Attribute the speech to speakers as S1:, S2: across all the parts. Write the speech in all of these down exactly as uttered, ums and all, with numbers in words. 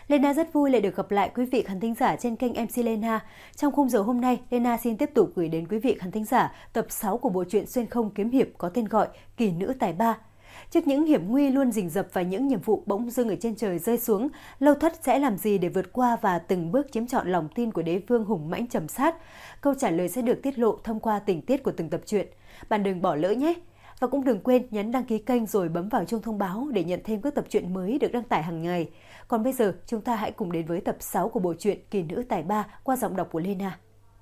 S1: Lena rất vui lại được gặp lại quý vị khán thính giả trên kênh em xê Lena. Trong khung giờ hôm nay, Lena xin tiếp tục gửi đến quý vị khán thính giả tập sáu của bộ truyện xuyên không kiếm hiệp có tên gọi Kỳ nữ tài ba. Trước những hiểm nguy luôn rình rập và những nhiệm vụ bỗng dưng ở trên trời rơi xuống, Lâu Thất sẽ làm gì để vượt qua và từng bước chiếm trọn lòng tin của đế vương hùng mãnh trầm sát? Câu trả lời sẽ được tiết lộ thông qua tình tiết của từng tập truyện. Bạn đừng bỏ lỡ nhé! Và cũng đừng quên nhấn đăng ký kênh rồi bấm vào chuông thông báo để nhận thêm các tập truyện mới được đăng tải hàng ngày. Còn bây giờ, chúng ta hãy cùng đến với tập sáu của bộ truyện Kỳ nữ tài ba qua giọng đọc của Lena.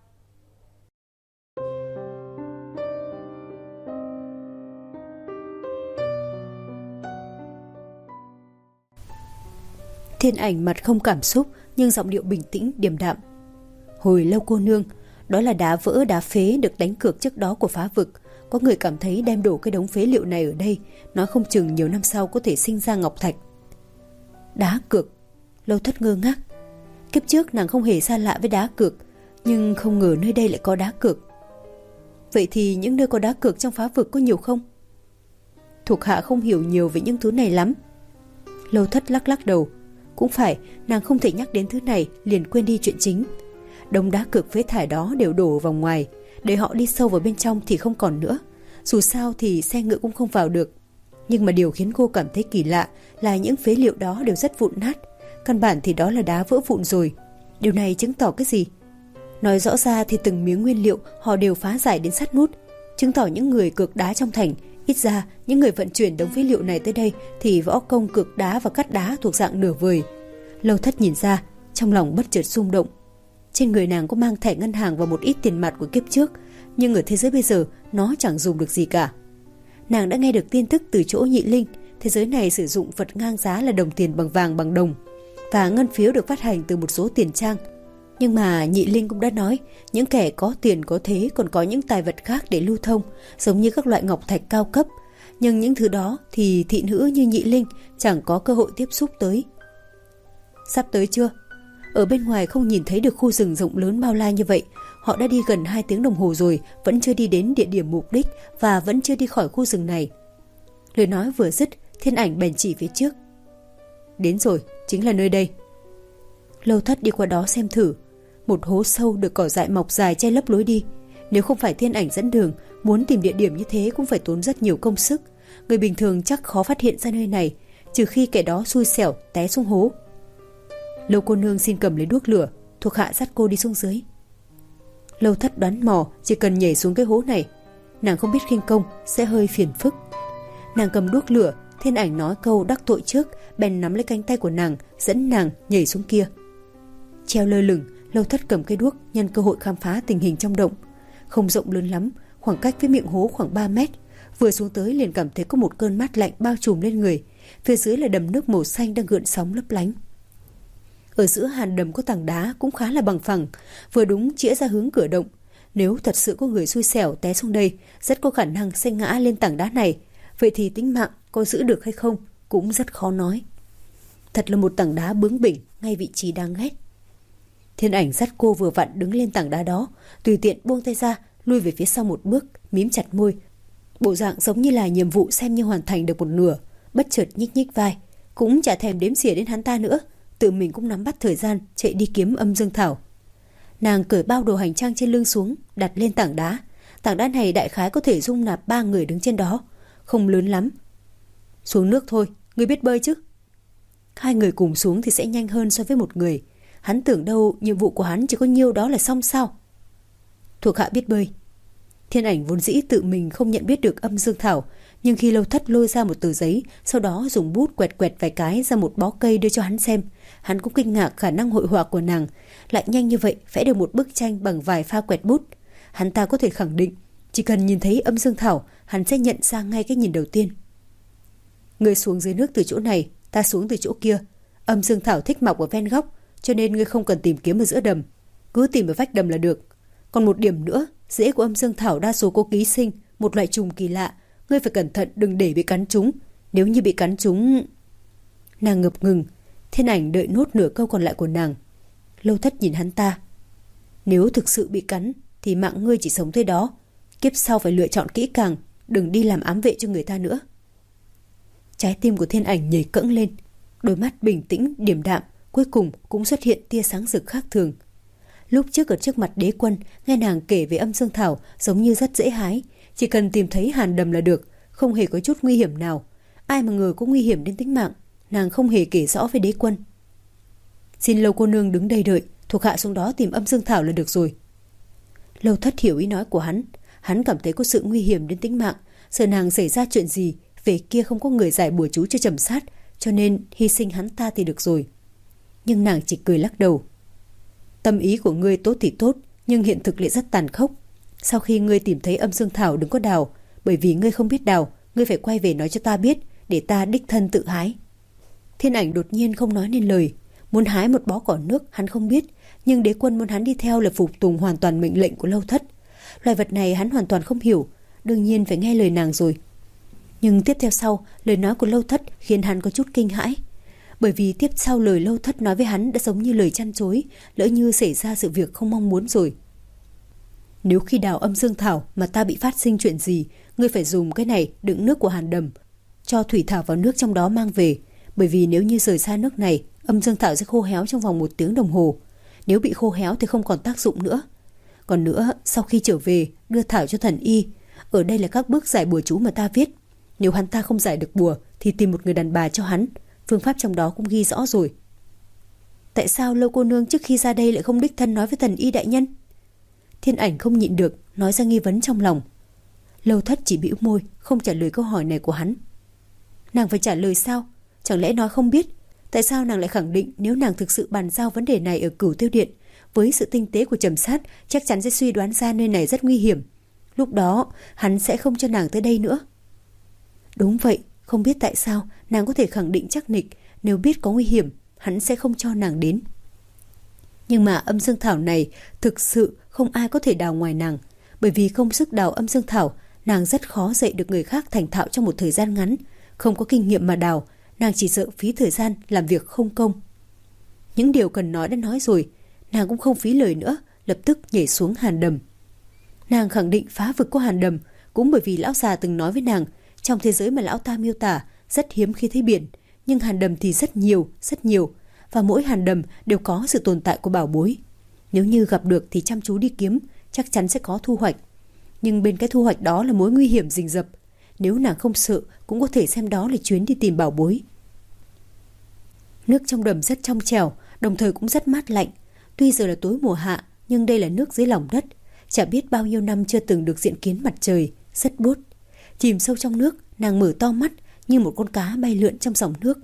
S1: Thiên Ảnh mặt không cảm xúc nhưng giọng điệu bình tĩnh điềm đạm. Hồi lâu cô nương, đó là đá vỡ đá phế được đánh cược trước đó của phá vực. Có người cảm thấy đem đổ cái đống phế liệu này ở đây, nói không chừng nhiều năm sau có thể sinh ra ngọc thạch. Đá cược? Lâu Thất ngơ ngác. Kiếp trước nàng không hề xa lạ với đá cược, nhưng không ngờ nơi đây lại có đá cược. Vậy thì những nơi có đá cược trong phá vực có nhiều không? Thuộc hạ không hiểu nhiều về những thứ này lắm. Lâu Thất lắc lắc đầu. Cũng phải, nàng không thể nhắc đến thứ này liền quên đi chuyện chính. Đống đá cược phế thải đó đều đổ vào ngoài, để họ đi sâu vào bên trong thì không còn nữa. Dù sao thì xe ngựa cũng không vào được. Nhưng mà điều khiến cô cảm thấy kỳ lạ là những phế liệu đó đều rất vụn nát. Căn bản thì đó là đá vỡ vụn rồi. Điều này chứng tỏ cái gì? Nói rõ ra thì từng miếng nguyên liệu họ đều phá giải đến sát nút, chứng tỏ những người cược đá trong thành, ít ra những người vận chuyển đống phế liệu này tới đây thì võ công cược đá và cắt đá thuộc dạng nửa vời. Lâu Thất nhìn ra, trong lòng bất chợt rung động. Trên người nàng có mang thẻ ngân hàng và một ít tiền mặt của kiếp trước, nhưng ở thế giới bây giờ nó chẳng dùng được gì cả. Nàng đã nghe được tin tức từ chỗ Nhị Linh, thế giới này sử dụng vật ngang giá là đồng tiền bằng vàng bằng đồng, và ngân phiếu được phát hành từ một số tiền trang. Nhưng mà Nhị Linh cũng đã nói, những kẻ có tiền có thế còn có những tài vật khác để lưu thông, giống như các loại ngọc thạch cao cấp. Nhưng những thứ đó thì thị nữ như Nhị Linh chẳng có cơ hội tiếp xúc tới. Sắp tới chưa? Ở bên ngoài không nhìn thấy được khu rừng rộng lớn bao la như vậy. Họ đã đi gần hai tiếng đồng hồ rồi, vẫn chưa đi đến địa điểm mục đích và vẫn chưa đi khỏi khu rừng này. Lời nói vừa dứt, Thiên Ảnh bèn chỉ phía trước. Đến rồi, chính là nơi đây. Lâu Thất đi qua đó xem thử. Một hố sâu được cỏ dại mọc dài che lấp lối đi. Nếu không phải Thiên Ảnh dẫn đường, muốn tìm địa điểm như thế cũng phải tốn rất nhiều công sức. Người bình thường chắc khó phát hiện ra nơi này, trừ khi kẻ đó xui xẻo té xuống hố. Lâu cô nương xin cầm lấy đuốc lửa, thuộc hạ dắt cô đi xuống dưới. Lâu Thất đoán mò chỉ cần nhảy xuống cái hố này. Nàng không biết khinh công sẽ hơi phiền phức. Nàng cầm đuốc lửa, Thiên Ảnh nói câu đắc tội trước, bèn nắm lấy cánh tay của nàng, dẫn nàng nhảy xuống kia. Treo lơ lửng, Lâu Thất cầm cây đuốc nhân cơ hội khám phá tình hình trong động. Không rộng lớn lắm, khoảng cách với miệng hố khoảng ba mét. Vừa xuống tới liền cảm thấy có một cơn mát lạnh bao trùm lên người. Phía dưới là đầm nước màu xanh đang gợn sóng lấp lánh. Ở giữa hàn đầm có tảng đá cũng khá là bằng phẳng, vừa đúng chĩa ra hướng cửa động. Nếu thật sự có người xui xẻo té xuống đây, rất có khả năng sẽ ngã lên tảng đá này. Vậy thì tính mạng có giữ được hay không cũng rất khó nói. Thật là một tảng đá bướng bỉnh ngay vị trí đáng ghét. Thiên Ảnh dắt cô vừa vặn đứng lên tảng đá đó, tùy tiện buông tay ra, lui về phía sau một bước, mím chặt môi. Bộ dạng giống như là nhiệm vụ xem như hoàn thành được một nửa, bất chợt nhích nhích vai, cũng chả thèm đếm xỉa đến hắn ta nữa, tự mình cũng nắm bắt thời gian chạy đi kiếm Âm Dương Thảo. Nàng cởi bao đồ hành trang trên lưng xuống, đặt lên tảng đá. Tảng đá này đại khái có thể dung nạp ba người đứng trên đó, không lớn lắm. Xuống nước thôi, ngươi biết bơi chứ? Hai người cùng xuống thì sẽ nhanh hơn so với một người. Hắn tưởng đâu nhiệm vụ của hắn chỉ có nhiêu đó là xong sao? Thuộc hạ biết bơi. Thiên Ảnh vốn dĩ tự mình không nhận biết được Âm Dương Thảo, nhưng khi Lâu Thất lôi ra một tờ giấy, sau đó dùng bút quẹt quẹt vài cái ra một bó cây đưa cho hắn xem, hắn cũng kinh ngạc khả năng hội họa của nàng, lại nhanh như vậy vẽ được một bức tranh bằng vài pha quẹt bút. Hắn ta có thể khẳng định, chỉ cần nhìn thấy Âm Dương Thảo, hắn sẽ nhận ra ngay cái nhìn đầu tiên. Ngươi xuống dưới nước từ chỗ này, ta xuống từ chỗ kia. Âm Dương Thảo thích mọc ở ven góc, cho nên ngươi không cần tìm kiếm ở giữa đầm, cứ tìm ở vách đầm là được. Còn một điểm nữa, rễ của Âm Dương Thảo đa số có ký sinh, một loại trùng kỳ lạ, ngươi phải cẩn thận đừng để bị cắn trúng. Nếu như bị cắn trúng... Nàng ngập ngừng. Thiên Ảnh đợi nốt nửa câu còn lại của nàng. Lâu Thất nhìn hắn ta. Nếu thực sự bị cắn thì mạng ngươi chỉ sống tới đó. Kiếp sau phải lựa chọn kỹ càng, đừng đi làm ám vệ cho người ta nữa. Trái tim của Thiên Ảnh nhảy cẫng lên. Đôi mắt bình tĩnh, điềm đạm, cuối cùng cũng xuất hiện tia sáng rực khác thường. Lúc trước ở trước mặt Đế Quân, nghe nàng kể về âm dương thảo giống như rất dễ hái, chỉ cần tìm thấy hàn đầm là được, không hề có chút nguy hiểm nào. Ai mà ngờ có nguy hiểm đến tính mạng, nàng không hề kể rõ với Đế Quân. Xin Lâu cô nương đứng đây đợi, thuộc hạ xuống đó tìm âm dương thảo là được rồi. Lâu Thất hiểu ý nói của hắn, hắn cảm thấy có sự nguy hiểm đến tính mạng, sợ nàng xảy ra chuyện gì, về kia không có người giải bùa chú cho Trầm Sát, cho nên hy sinh hắn ta thì được rồi. Nhưng nàng chỉ cười lắc đầu. Tâm ý của ngươi tốt thì tốt, nhưng hiện thực lại rất tàn khốc. Sau khi ngươi tìm thấy âm dương thảo đừng có đào, bởi vì ngươi không biết đào, ngươi phải quay về nói cho ta biết, để ta đích thân tự hái. Thiên Ảnh đột nhiên không nói nên lời. Muốn hái một bó cỏ nước hắn không biết, nhưng Đế Quân muốn hắn đi theo là phục tùng hoàn toàn mệnh lệnh của Lâu Thất. Loài vật này hắn hoàn toàn không hiểu, đương nhiên phải nghe lời nàng rồi. Nhưng tiếp theo sau, lời nói của Lâu Thất khiến hắn có chút kinh hãi. Bởi vì tiếp sau lời Lâu Thất nói với hắn đã giống như lời chăn chối, lỡ như xảy ra sự việc không mong muốn rồi. Nếu khi đào âm dương thảo mà ta bị phát sinh chuyện gì, ngươi phải dùng cái này đựng nước của hàn đầm, cho thủy thảo vào nước trong đó mang về. Bởi vì nếu như rời xa nước này, âm dương thảo sẽ khô héo trong vòng một tiếng đồng hồ. Nếu bị khô héo thì không còn tác dụng nữa. Còn nữa, sau khi trở về, đưa thảo cho thần y. Ở đây là các bước giải bùa chú mà ta viết. Nếu hắn ta không giải được bùa thì tìm một người đàn bà cho hắn. Phương pháp trong đó cũng ghi rõ rồi. Tại sao Lâu cô nương trước khi ra đây lại không đích thân nói với thần y đại nhân? Thiên Ảnh không nhịn được, nói ra nghi vấn trong lòng. Lâu Thất chỉ bĩu môi, không trả lời câu hỏi này của hắn. Nàng phải trả lời sao? Chẳng lẽ nói không biết? Tại sao nàng lại khẳng định nếu nàng thực sự bàn giao vấn đề này ở Cửu Tiêu Điện, với sự tinh tế của Trầm Sát chắc chắn sẽ suy đoán ra nơi này rất nguy hiểm. Lúc đó hắn sẽ không cho nàng tới đây nữa. Đúng vậy, không biết tại sao nàng có thể khẳng định chắc nịch nếu biết có nguy hiểm hắn sẽ không cho nàng đến. Nhưng mà âm dương thảo này thực sự không ai có thể đào ngoài nàng, bởi vì không sức đào âm dương thảo, nàng rất khó dạy được người khác thành thạo trong một thời gian ngắn. Không có kinh nghiệm mà đào, nàng chỉ sợ phí thời gian làm việc không công. Những điều cần nói đã nói rồi, nàng cũng không phí lời nữa, lập tức nhảy xuống hàn đầm. Nàng khẳng định phá vực có hàn đầm, cũng bởi vì lão già từng nói với nàng, trong thế giới mà lão ta miêu tả rất hiếm khi thấy biển, nhưng hàn đầm thì rất nhiều, rất nhiều, và mỗi hàn đầm đều có sự tồn tại của bảo bối. Nếu như gặp được thì chăm chú đi kiếm, chắc chắn sẽ có thu hoạch. Nhưng bên cái thu hoạch đó là mối nguy hiểm rình rập. Nếu nàng không sợ, cũng có thể xem đó là chuyến đi tìm bảo bối. Nước trong đầm rất trong trẻo, đồng thời cũng rất mát lạnh. Tuy giờ là tối mùa hạ, nhưng đây là nước dưới lòng đất. Chả biết bao nhiêu năm chưa từng được diện kiến mặt trời, rất buốt. Chìm sâu trong nước, nàng mở to mắt như một con cá bay lượn trong dòng nước.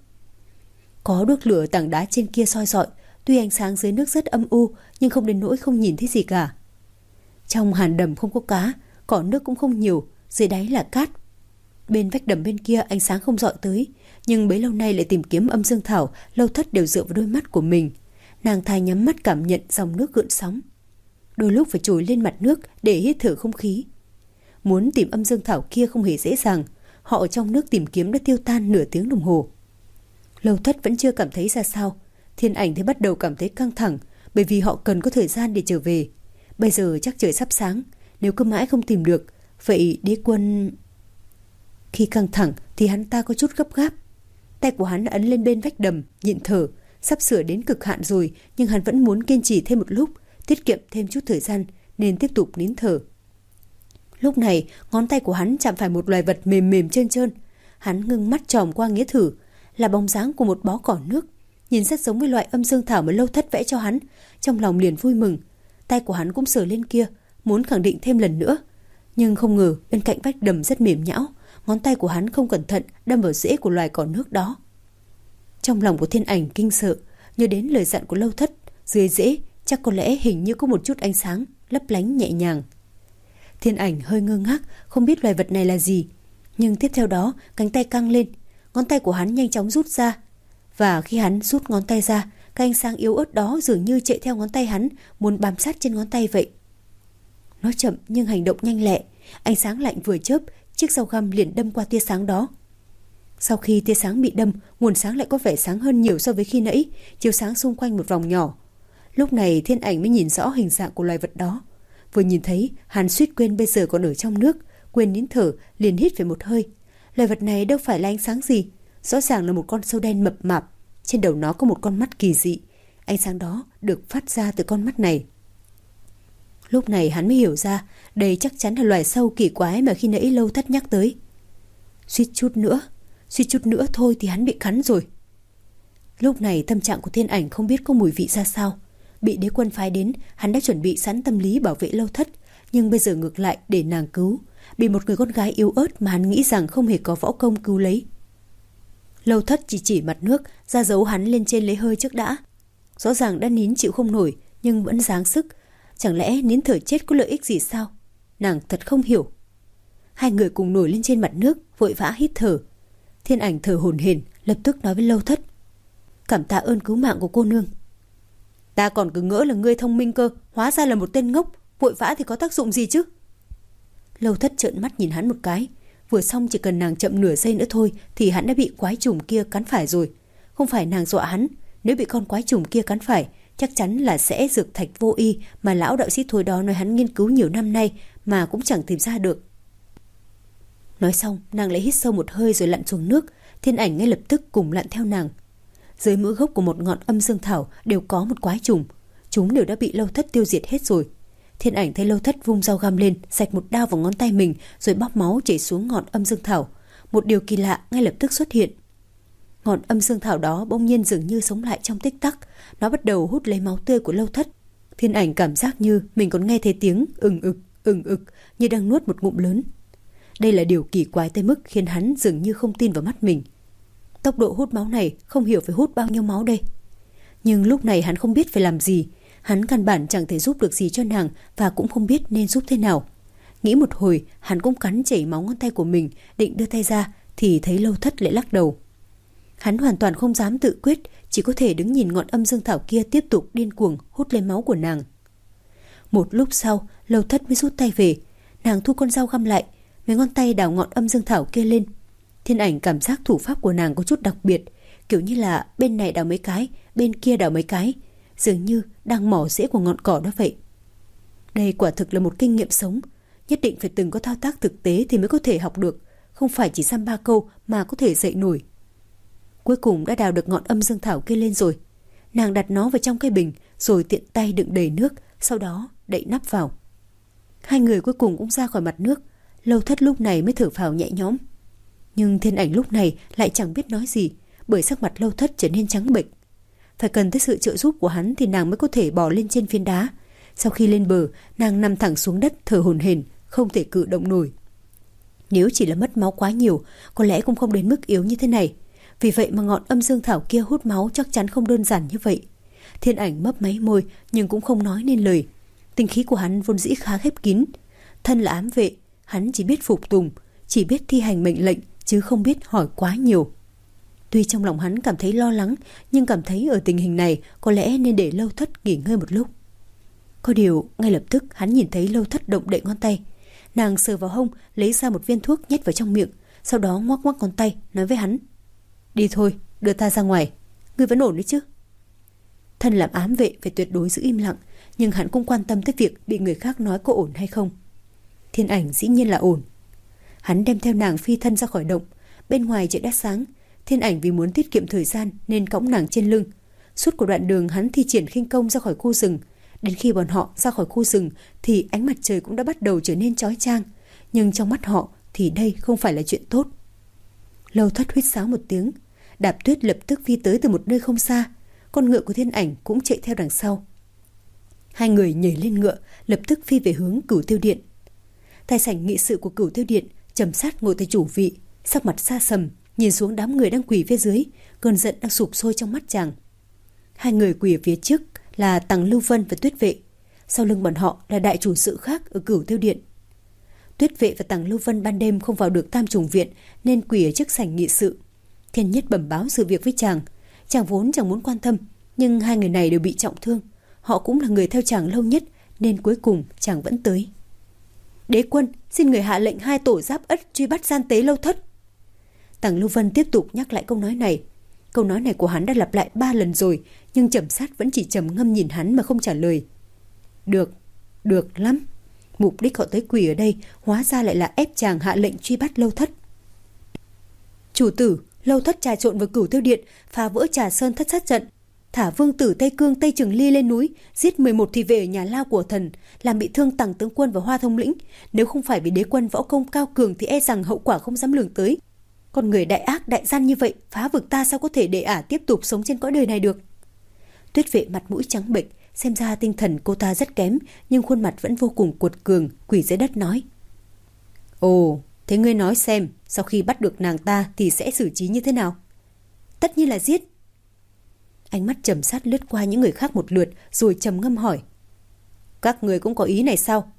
S1: Có đuốc lửa tảng đá trên kia soi rọi, tuy ánh sáng dưới nước rất âm u, nhưng không đến nỗi không nhìn thấy gì cả. Trong hàn đầm không có cá, cỏ nước cũng không nhiều, dưới đáy là cát. Bên vách đầm bên kia ánh sáng không rọi tới, nhưng bấy lâu nay lại tìm kiếm âm dương thảo, Lâu Thất đều dựa vào đôi mắt của mình. Nàng thay nhắm mắt cảm nhận dòng nước gợn sóng. Đôi lúc phải trồi lên mặt nước để hít thở không khí. Muốn tìm âm dương thảo kia không hề dễ dàng, họ ở trong nước tìm kiếm đã tiêu tan nửa tiếng đồng hồ. Lâu Thất vẫn chưa cảm thấy ra sao. Thiên Ảnh thì bắt đầu cảm thấy căng thẳng, bởi vì họ cần có thời gian để trở về. Bây giờ chắc trời sắp sáng, nếu cứ mãi không tìm được, vậy Đế Quân... Khi căng thẳng thì hắn ta có chút gấp gáp. Tay của hắn đã ấn lên bên vách đầm, nhịn thở. Sắp sửa đến cực hạn rồi, nhưng hắn vẫn muốn kiên trì thêm một lúc, tiết kiệm thêm chút thời gian, nên tiếp tục nín thở. Lúc này, ngón tay của hắn chạm phải một loài vật mềm mềm trơn trơn. Hắn ngưng mắt tròm qua nghĩa thử, là bóng dáng của một bó cỏ nước, nhìn rất giống với loại âm dương thảo mà Lâu Thất vẽ cho hắn. Trong lòng liền vui mừng, tay của hắn cũng sờ lên kia, muốn khẳng định thêm lần nữa. Nhưng không ngờ bên cạnh vách đầm rất mềm nhão, ngón tay của hắn không cẩn thận đâm vào rễ của loài cỏ nước đó. Trong lòng của Thiên Ảnh kinh sợ, nhớ đến lời dặn của Lâu Thất, dưới rễ chắc có lẽ hình như có một chút ánh sáng lấp lánh nhẹ nhàng. Thiên Ảnh hơi ngơ ngác, không biết loài vật này là gì, nhưng tiếp theo đó cánh tay căng lên, ngón tay của hắn nhanh chóng rút ra, và khi hắn rút ngón tay ra, cái ánh sáng yếu ớt đó dường như chạy theo ngón tay hắn, muốn bám sát trên ngón tay vậy. Nó chậm nhưng hành động nhanh lẹ, ánh sáng lạnh vừa chớp, chiếc dao găm liền đâm qua tia sáng đó. Sau khi tia sáng bị đâm, nguồn sáng lại có vẻ sáng hơn nhiều so với khi nãy, chiếu sáng xung quanh một vòng nhỏ. Lúc này Thiên Ảnh mới nhìn rõ hình dạng của loài vật đó. Vừa nhìn thấy, hắn suýt quên bây giờ còn ở trong nước, quên nín thở, liền hít phải một hơi. Loài vật này đâu phải là ánh sáng gì, rõ ràng là một con sâu đen mập mạp, trên đầu nó có một con mắt kỳ dị. Ánh sáng đó được phát ra từ con mắt này. Lúc này hắn mới hiểu ra đây chắc chắn là loài sâu kỳ quái mà khi nãy Lâu Thất nhắc tới. Suýt chút nữa, suýt chút nữa thôi thì hắn bị cắn rồi. Lúc này tâm trạng của Thiên Ảnh không biết có mùi vị ra sao. Bị đế quân phái đến, hắn đã chuẩn bị sẵn tâm lý bảo vệ Lâu Thất, nhưng bây giờ ngược lại để nàng cứu, bị một người con gái yếu ớt mà hắn nghĩ rằng không hề có võ công cứu lấy. Lâu Thất chỉ chỉ mặt nước, ra dấu hắn lên trên lấy hơi trước đã. Rõ ràng đã nín chịu không nổi, nhưng vẫn giáng sức. Chẳng lẽ nín thở chết có lợi ích gì sao? Nàng thật không hiểu. Hai người cùng nổi lên trên mặt nước, vội vã hít thở. Thiên Ảnh thở hổn hển, lập tức nói với Lâu Thất: Cảm tạ ơn cứu mạng của cô nương. Ta còn cứ ngỡ là ngươi thông minh cơ, hóa ra là một tên ngốc, vội vã thì có tác dụng gì chứ? Lâu Thất trợn mắt nhìn hắn một cái. Vừa xong chỉ cần nàng chậm nửa giây nữa thôi thì hắn đã bị quái trùng kia cắn phải rồi. Không phải nàng dọa hắn, nếu bị con quái trùng kia cắn phải, chắc chắn là sẽ dược thạch vô y mà lão đạo sĩ Thôi đó nói hắn nghiên cứu nhiều năm nay mà cũng chẳng tìm ra được. Nói xong, nàng lại hít sâu một hơi rồi lặn xuống nước. Thiên Ảnh ngay lập tức cùng lặn theo nàng. Dưới mũi gốc của một ngọn âm dương thảo đều có một quái trùng. Chúng đều đã bị Lâu Thất tiêu diệt hết rồi. Thiên Ảnh thấy Lâu Thất vung dao găm lên, sạch một đao vào ngón tay mình rồi bóc máu chảy xuống ngọn âm dương thảo. Một điều kỳ lạ ngay lập tức xuất hiện. Ngọn âm dương thảo đó bỗng nhiên dường như sống lại trong tích tắc. Nó bắt đầu hút lấy máu tươi của Lâu Thất. Thiên Ảnh cảm giác như mình còn nghe thấy tiếng ừng ực, ừng ực như đang nuốt một ngụm lớn. Đây là điều kỳ quái tới mức khiến hắn dường như không tin vào mắt mình. Tốc độ hút máu này không hiểu phải hút bao nhiêu máu đây. Nhưng lúc này hắn không biết phải làm gì. Hắn căn bản chẳng thể giúp được gì cho nàng và cũng không biết nên giúp thế nào. Nghĩ một hồi, hắn cũng cắn chảy máu ngón tay của mình, định đưa tay ra thì thấy Lâu Thất lại lắc đầu. Hắn hoàn toàn không dám tự quyết, chỉ có thể đứng nhìn ngọn âm dương thảo kia tiếp tục điên cuồng hút lấy máu của nàng. Một lúc sau, Lâu Thất mới rút tay về. Nàng thu con dao găm lại, mấy ngón tay đào ngọn âm dương thảo kia lên. Thiên Ảnh cảm giác thủ pháp của nàng có chút đặc biệt, kiểu như là bên này đào mấy cái, bên kia đào mấy cái, dường như đang mỏ rễ của ngọn cỏ đó vậy. Đây quả thực là một kinh nghiệm sống, nhất định phải từng có thao tác thực tế thì mới có thể học được, không phải chỉ dăm ba câu mà có thể dạy nổi. Cuối cùng đã đào được ngọn âm dương thảo kia lên rồi. Nàng đặt nó vào trong cái bình rồi tiện tay đựng đầy nước, sau đó đậy nắp vào. Hai người cuối cùng cũng ra khỏi mặt nước. Lâu Thất lúc này mới thở phào nhẹ nhõm. Nhưng Thiên Ảnh lúc này lại chẳng biết nói gì, bởi sắc mặt Lâu Thất trở nên trắng bệch. Phải cần tới sự trợ giúp của hắn thì nàng mới có thể bò lên trên phiến đá. Sau khi lên bờ, nàng nằm thẳng xuống đất thở hổn hển, không thể cử động nổi. Nếu chỉ là mất máu quá nhiều, có lẽ cũng không đến mức yếu như thế này. Vì vậy mà ngọn âm dương thảo kia hút máu chắc chắn không đơn giản như vậy. Thiên Ảnh mấp máy môi nhưng cũng không nói nên lời. Tinh khí của hắn vốn dĩ khá khép kín. Thân là ám vệ, hắn chỉ biết phục tùng, chỉ biết thi hành mệnh lệnh chứ không biết hỏi quá nhiều. Tuy trong lòng hắn cảm thấy lo lắng, nhưng cảm thấy ở tình hình này có lẽ nên để Lâu Thất nghỉ ngơi một lúc. Có điều ngay lập tức hắn nhìn thấy Lâu Thất động đậy ngón tay. Nàng sờ vào hông, lấy ra một viên thuốc nhét vào trong miệng, sau đó ngoắc ngoắc ngón tay nói với hắn: Đi thôi, đưa ta ra ngoài. Ngươi vẫn ổn đấy chứ? Thân làm ám vệ phải tuyệt đối giữ im lặng, nhưng hắn cũng quan tâm tới việc bị người khác nói có ổn hay không. Thiên Ảnh dĩ nhiên là ổn. Hắn đem theo nàng phi thân ra khỏi động. Bên ngoài trời đã sáng. Thiên Ảnh vì muốn tiết kiệm thời gian nên cõng nàng trên lưng. Suốt của đoạn đường hắn thi triển khinh công ra khỏi khu rừng. Đến khi bọn họ ra khỏi khu rừng thì ánh mặt trời cũng đã bắt đầu trở nên chói chang. Nhưng trong mắt họ thì đây không phải là chuyện tốt. Lâu Thất huýt sáo một tiếng. Đạp Tuyết lập tức phi tới từ một nơi không xa. Con ngựa của Thiên Ảnh cũng chạy theo đằng sau. Hai người nhảy lên ngựa, lập tức phi về hướng Cửu Tiêu Điện. Tại sảnh nghị sự của Cửu Tiêu Điện, Trầm Sát ngồi tại chủ vị, sắc mặt xa sầm, nhìn xuống đám người đang quỳ phía dưới, cơn giận đang sụp sôi trong mắt chàng. Hai người quỳ ở phía trước là Tằng Lưu Vân và Tuyết Vệ, sau lưng bọn họ là đại chủ sự khác ở Cửu Tiêu Điện. Tuyết Vệ và Tằng Lưu Vân ban đêm không vào được Tam Trùng Viện nên quỳ ở trước sảnh nghị sự. Thiên Nhất bẩm báo sự việc với chàng. Chàng vốn chẳng muốn quan tâm, nhưng hai người này đều bị trọng thương. Họ cũng là người theo chàng lâu nhất nên cuối cùng chàng vẫn tới. Đế quân xin người hạ lệnh hai tổ giáp ất truy bắt gian tế Lâu Thất. Tằng Lưu Vân tiếp tục nhắc lại câu nói này. Câu nói này của hắn đã lặp lại ba lần rồi, nhưng Trầm Sát vẫn chỉ trầm ngâm nhìn hắn mà không trả lời. Được, được lắm. Mục đích họ tới quỳ ở đây hóa ra lại là ép chàng hạ lệnh truy bắt Lâu Thất. Chủ tử, Lâu Thất trà trộn vào Cửu Tiêu Điện, phá vỡ Trà Sơn thất sát trận, thả vương tử Tây Cương Tây Trường Ly lên núi, giết mười một thị vệ ở nhà lao của thần, làm bị thương Tằng tướng quân và Hoa Thông lĩnh. Nếu không phải vì đế quân võ công cao cường thì e rằng hậu quả không dám lường tới. Con người đại ác đại gian như vậy, phá vực ta sao có thể để ả tiếp tục sống trên cõi đời này được? Tuyết Vệ mặt mũi trắng bệch, xem ra tinh thần cô ta rất kém, nhưng khuôn mặt vẫn vô cùng cuột cường, quỳ dưới đất nói: Ồ, thế ngươi nói xem, sau khi bắt được nàng ta thì sẽ xử trí như thế nào? Tất nhiên là giết. Ánh mắt Trầm Sát lướt qua những người khác một lượt, rồi trầm ngâm hỏi: Các người cũng có ý này sao?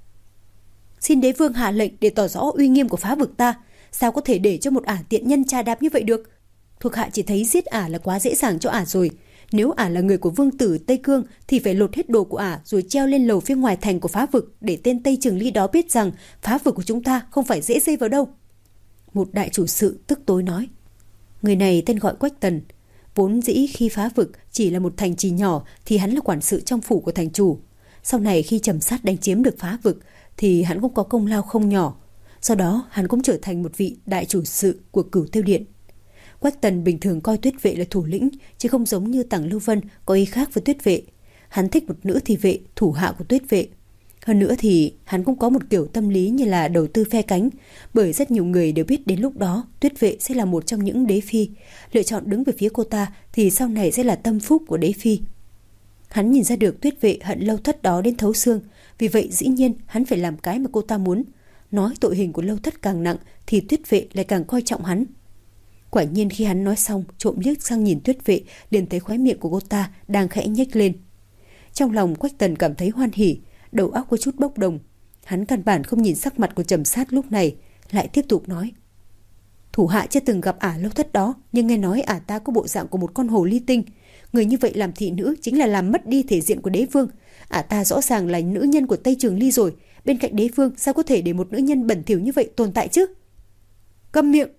S1: Xin đế vương hạ lệnh để tỏ rõ uy nghiêm của phá vực ta, sao có thể để cho một ả tiện nhân trà đạp như vậy được? Thuộc hạ chỉ thấy giết ả là quá dễ dàng cho ả rồi. Nếu ả là người của vương tử Tây Cương thì phải lột hết đồ của ả rồi treo lên lầu phía ngoài thành của phá vực, để tên Tây Trường Ly đó biết rằng phá vực của chúng ta không phải dễ dây vào đâu. Một đại chủ sự tức tối nói. Người này tên gọi Quách Tần. Vốn dĩ khi phá vực chỉ là một thành trì nhỏ thì hắn là quản sự trong phủ của thành chủ. Sau này khi Trầm Sát đánh chiếm được phá vực thì hắn cũng có công lao không nhỏ. Sau đó hắn cũng trở thành một vị đại chủ sự của Cửu Tiêu Điện. Quách Tần bình thường coi Tuyết Vệ là thủ lĩnh, chứ không giống như Tằng Lưu Vân có ý khác với Tuyết Vệ. Hắn thích một nữ thị vệ thủ hạ của Tuyết Vệ. Hơn nữa thì hắn cũng có một kiểu tâm lý như là đầu tư phe cánh, bởi rất nhiều người đều biết đến lúc đó Tuyết Vệ sẽ là một trong những đế phi, lựa chọn đứng về phía cô ta thì sau này sẽ là tâm phúc của đế phi. Hắn nhìn ra được Tuyết Vệ hận Lâu Thất đó đến thấu xương, vì vậy dĩ nhiên hắn phải làm cái mà cô ta muốn. Nói tội hình của Lâu Thất càng nặng thì Tuyết Vệ lại càng coi trọng hắn. Quả nhiên khi hắn nói xong, trộm liếc sang nhìn Tuyết Vệ, liền thấy khóe miệng của cô ta đang khẽ nhếch lên. Trong lòng Quách Tần cảm thấy hoan hỉ, đầu óc có chút bốc đồng. Hắn căn bản không nhìn sắc mặt của Trầm Sát lúc này, lại tiếp tục nói: Thủ hạ chưa từng gặp ả Lâu Thất đó, nhưng nghe nói ả ta có bộ dạng của một con hồ ly tinh. Người như vậy làm thị nữ chính là làm mất đi thể diện của đế vương. Ả ta rõ ràng là nữ nhân của Tây Trường Ly rồi, bên cạnh đế vương sao có thể để một nữ nhân bẩn thỉu như vậy tồn tại chứ? Câm miệng!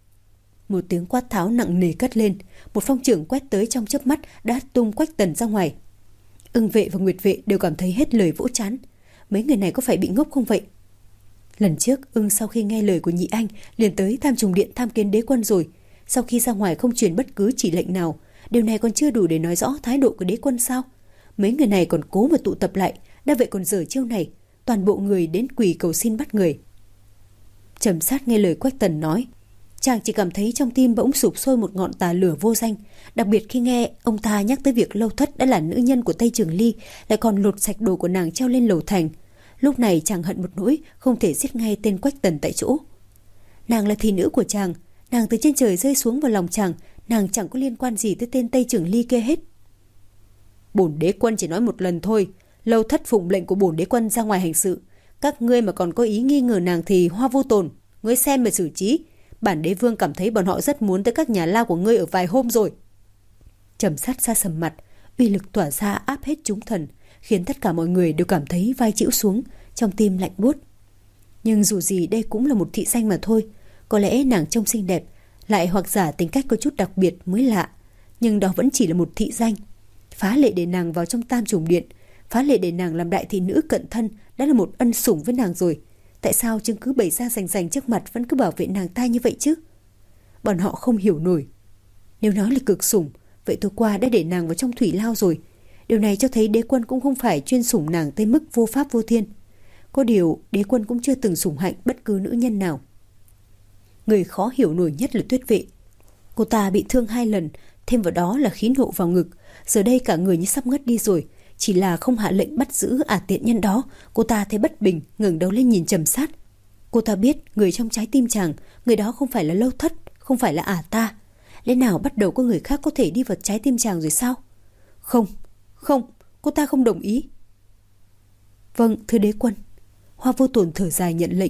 S1: Một tiếng quát tháo nặng nề cất lên, một phong trưởng quét tới trong chớp mắt đã tung Quách Tần ra ngoài. Ưng Vệ và Nguyệt Vệ đều cảm thấy hết lời vỗ trán. Mấy người này có phải bị ngốc không vậy? Lần trước Ưng sau khi nghe lời của nhị anh liền tới Tham Trùng Điện tham kiến đế quân rồi, sau khi ra ngoài không truyền bất cứ chỉ lệnh nào. Điều này còn chưa đủ để nói rõ thái độ của đế quân sao? Mấy người này còn cố mà tụ tập lại, đã vậy còn dở chiêu này, toàn bộ người đến quỳ cầu xin bắt người. Trầm Sát nghe lời Quách Tần nói, chàng chỉ cảm thấy trong tim bỗng sụp sôi một ngọn tà lửa vô danh, đặc biệt khi nghe ông ta nhắc tới việc Lâu Thất đã là nữ nhân của Tây Trường Ly, lại còn lột sạch đồ của nàng treo lên lầu thành. Lúc này chàng hận một nỗi không thể giết ngay tên Quách Tần tại chỗ. Nàng là thị nữ của chàng, nàng từ trên trời rơi xuống vào lòng chàng, nàng chẳng có liên quan gì tới tên Tây Trường Ly kia hết. Bổn đế quân chỉ nói một lần thôi, Lâu Thất phụng lệnh của bổn đế quân ra ngoài hành sự, các ngươi mà còn có ý nghi ngờ nàng thì hoa vô tồn, ngươi xem mà xử trí. Bản đế vương cảm thấy bọn họ rất muốn tới các nhà lao của ngươi ở vài hôm rồi. Trầm Sát xa sầm mặt, uy lực tỏa ra áp hết chúng thần, khiến tất cả mọi người đều cảm thấy vai chịu xuống, trong tim lạnh buốt. Nhưng dù gì đây cũng là một thị danh mà thôi, có lẽ nàng trông xinh đẹp, lại hoặc giả tính cách có chút đặc biệt mới lạ, nhưng đó vẫn chỉ là một thị danh. Phá lệ để nàng vào trong Tam Trùng Điện, phá lệ để nàng làm đại thị nữ cận thân đã là một ân sủng với nàng rồi. Tại sao chứng cứ bày ra rành rành trước mặt vẫn cứ bảo vệ nàng ta như vậy chứ? Bọn họ không hiểu nổi. Nếu nói là cực sủng, vậy tối qua đã để nàng vào trong thủy lao rồi. Điều này cho thấy đế quân cũng không phải chuyên sủng nàng tới mức vô pháp vô thiên. Có điều đế quân cũng chưa từng sủng hạnh bất cứ nữ nhân nào. Người khó hiểu nổi nhất là Tuyết Vệ. Cô ta bị thương hai lần, thêm vào đó là khí nộ vào ngực, giờ đây cả người như sắp ngất đi rồi. Chỉ là không hạ lệnh bắt giữ ả tiện nhân đó, cô ta thấy bất bình, ngẩng đầu lên nhìn Trầm Sát. Cô ta biết người trong trái tim chàng, người đó không phải là Lâu Thất, không phải là ả ta. Lẽ nào bắt đầu có người khác có thể đi vào trái tim chàng rồi sao? Không, không, cô ta không đồng ý. Vâng, thưa đế quân. Hoa Vô Tồn thở dài nhận lệnh.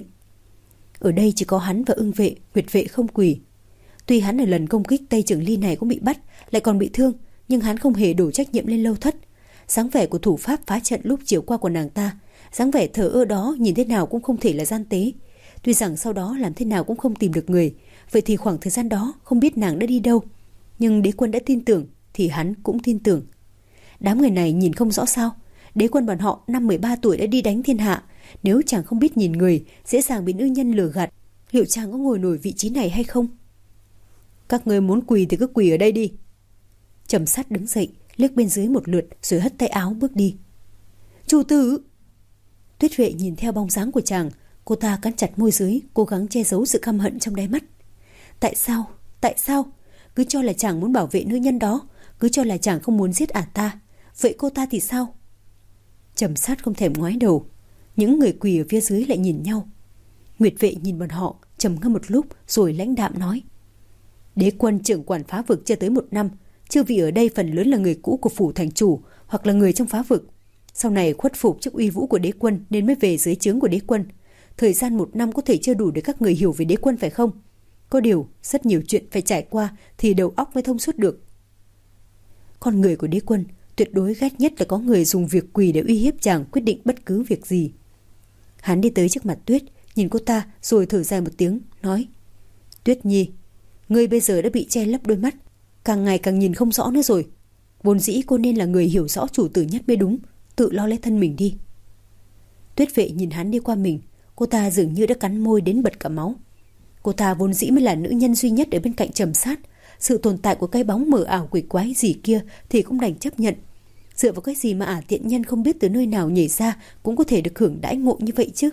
S1: Ở đây chỉ có hắn và Ưng Vệ, Nguyệt Vệ không quỳ. Tuy hắn ở lần công kích Tây Trường Ly này cũng bị bắt, lại còn bị thương, nhưng hắn không hề đổ trách nhiệm lên Lâu Thất. Dáng vẻ của thủ pháp phá trận lúc chiều qua của nàng ta, dáng vẻ thờ ơ đó nhìn thế nào cũng không thể là gian tế. Tuy rằng sau đó làm thế nào cũng không tìm được người, vậy thì khoảng thời gian đó không biết nàng đã đi đâu. Nhưng đế quân đã tin tưởng thì hắn cũng tin tưởng. Đám người này nhìn không rõ sao? Đế quân bọn họ năm mười ba tuổi đã đi đánh thiên hạ, nếu chàng không biết nhìn người, dễ dàng bị nữ nhân lừa gạt, liệu chàng có ngồi nổi vị trí này hay không? Các ngươi muốn quỳ thì cứ quỳ ở đây đi. Trầm Sát đứng dậy, liếc bên dưới một lượt rồi hất tay áo bước đi. Chủ tử! Tuyết Vệ nhìn theo bóng dáng của chàng, cô ta cắn chặt môi dưới, cố gắng che giấu sự căm hận trong đáy mắt. Tại sao? Tại sao? Cứ cho là chàng muốn bảo vệ nữ nhân đó, cứ cho là chàng không muốn giết ả ta. Vậy cô ta thì sao? Trầm Sát không thèm ngoái đầu. Những người quỳ ở phía dưới lại nhìn nhau. Nguyệt Vệ nhìn bọn họ, trầm ngâm một lúc rồi lãnh đạm nói: Đế quân trưởng quản phá vực chưa tới một năm, chư vị ở đây phần lớn là người cũ của phủ thành chủ hoặc là người trong phá vực. Sau này khuất phục trước uy vũ của đế quân nên mới về dưới trướng của đế quân. Thời gian một năm có thể chưa đủ để các người hiểu về đế quân phải không? Có điều rất nhiều chuyện phải trải qua thì đầu óc mới thông suốt được. Con người của đế quân tuyệt đối ghét nhất là có người dùng việc quỳ để uy hiếp chàng quyết định bất cứ việc gì. Hắn đi tới trước mặt Tuyết, nhìn cô ta rồi thở dài một tiếng, nói: Tuyết Nhi, ngươi bây giờ đã bị che lấp đôi mắt, càng ngày càng nhìn không rõ nữa rồi. Vốn dĩ cô nên là người hiểu rõ chủ tử nhất mới đúng, tự lo lấy thân mình đi. Tuyết Vệ nhìn hắn đi qua mình, cô ta dường như đã cắn môi đến bật cả máu. Cô ta vốn dĩ mới là nữ nhân duy nhất ở bên cạnh Trầm Sát, sự tồn tại của cái bóng mờ ảo quỷ quái gì kia thì cũng đành chấp nhận. Dựa vào cái gì mà ả tiện nhân không biết từ nơi nào nhảy ra cũng có thể được hưởng đãi ngộ như vậy chứ?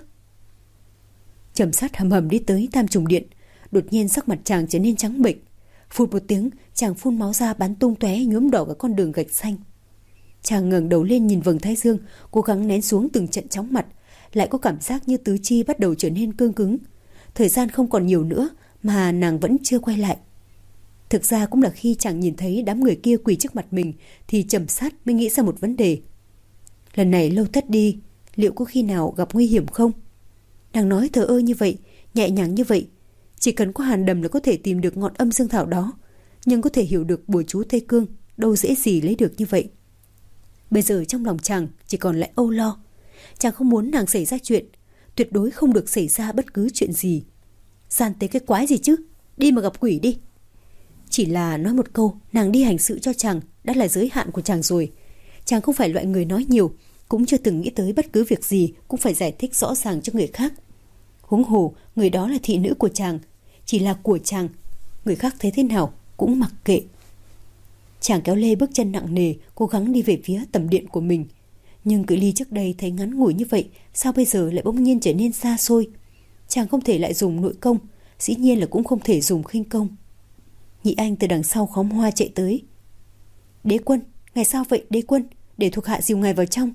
S1: Trầm Sát hầm hầm đi tới Tam Trùng Điện, đột nhiên sắc mặt chàng trở nên trắng bệch. Phụt một tiếng, chàng phun máu ra bắn tung tóe nhuốm đỏ cả con đường gạch xanh. Chàng ngẩng đầu lên nhìn vầng thái dương, cố gắng nén xuống từng trận chóng mặt, lại có cảm giác như tứ chi bắt đầu trở nên cương cứng. Thời gian không còn nhiều nữa mà nàng vẫn chưa quay lại. Thực ra cũng là khi chàng nhìn thấy đám người kia quỳ trước mặt mình thì Trầm Sát mới nghĩ ra một vấn đề. Lần này Lâu Thất đi, liệu có khi nào gặp nguy hiểm không? Nàng nói thờ ơ như vậy, nhẹ nhàng như vậy, chỉ cần có hàn đầm là có thể tìm được ngọn âm dương thảo đó, nhưng có thể hiểu được bùa chú Tây Cương đâu dễ gì lấy được như vậy. Bây giờ trong lòng chàng chỉ còn lại âu lo. Chàng không muốn nàng xảy ra chuyện, tuyệt đối không được xảy ra bất cứ chuyện gì. Gian tế cái quái gì chứ, đi mà gặp quỷ đi. Chỉ là nói một câu, nàng đi hành sự cho chàng đã là giới hạn của chàng rồi. Chàng không phải loại người nói nhiều, cũng chưa từng nghĩ tới bất cứ việc gì cũng phải giải thích rõ ràng cho người khác. Huống hồ người đó là thị nữ của chàng, chỉ là của chàng, người khác thấy thế nào cũng mặc kệ. Chàng kéo lê bước chân nặng nề, cố gắng đi về phía tầm điện của mình. Nhưng cự ly trước đây thấy ngắn ngủi như vậy, sao bây giờ lại bỗng nhiên trở nên xa xôi? Chàng không thể lại dùng nội công, dĩ nhiên là cũng không thể dùng khinh công. Nhị Anh từ đằng sau khóm hoa chạy tới. Đế quân, ngài sao vậy đế quân? Để thuộc hạ dìu ngài vào trong.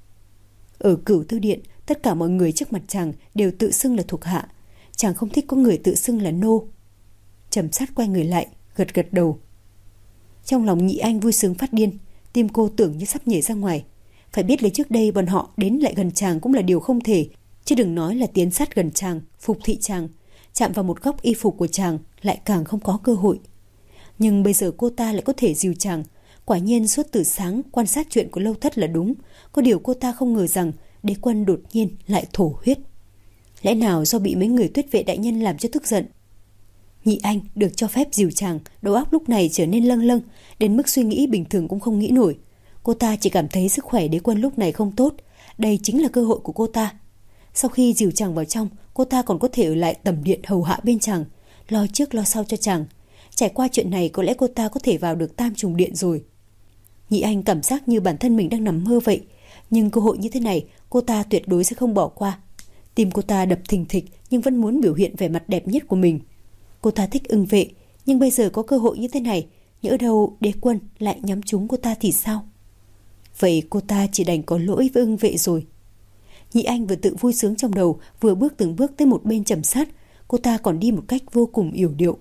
S1: Ở Cửu Tư Điện, tất cả mọi người trước mặt chàng đều tự xưng là thuộc hạ. Chàng không thích có người tự xưng là nô. Trầm Sát quay người lại, gật gật đầu. Trong lòng Nhị Anh vui sướng phát điên, tim cô tưởng như sắp nhảy ra ngoài. Phải biết là trước đây bọn họ đến lại gần chàng cũng là điều không thể, chứ đừng nói là tiến sát gần chàng, phục thị chàng, chạm vào một góc y phục của chàng lại càng không có cơ hội. Nhưng bây giờ cô ta lại có thể dìu chàng. Quả nhiên suốt từ sáng quan sát chuyện của Lâu Thất là đúng. Có điều cô ta không ngờ rằng đế quân đột nhiên lại thổ huyết. Lẽ nào do bị mấy người Tuyết Vệ đại nhân làm cho tức giận? Nhị Anh được cho phép dìu chàng, đầu óc lúc này trở nên lâng lâng, đến mức suy nghĩ bình thường cũng không nghĩ nổi. Cô ta chỉ cảm thấy sức khỏe đế quân lúc này không tốt. Đây chính là cơ hội của cô ta. Sau khi dìu chàng vào trong, cô ta còn có thể ở lại tầm điện hầu hạ bên chàng, lo trước lo sau cho chàng. Trải qua chuyện này có lẽ cô ta có thể vào được Tam Trùng Điện rồi. Nhị Anh cảm giác như bản thân mình đang nằm mơ vậy. Nhưng cơ hội như thế này cô ta tuyệt đối sẽ không bỏ qua. Tim cô ta đập thình thịch nhưng vẫn muốn biểu hiện vẻ mặt đẹp nhất của mình. Cô ta thích Ưng Vệ, nhưng bây giờ có cơ hội như thế này, nhỡ đâu đế quân lại nhắm trúng cô ta thì sao? Vậy cô ta chỉ đành có lỗi với Ưng Vệ rồi. Nhị Anh vừa tự vui sướng trong đầu, vừa bước từng bước tới một bên Trầm Sát. Cô ta còn đi một cách vô cùng yểu điệu.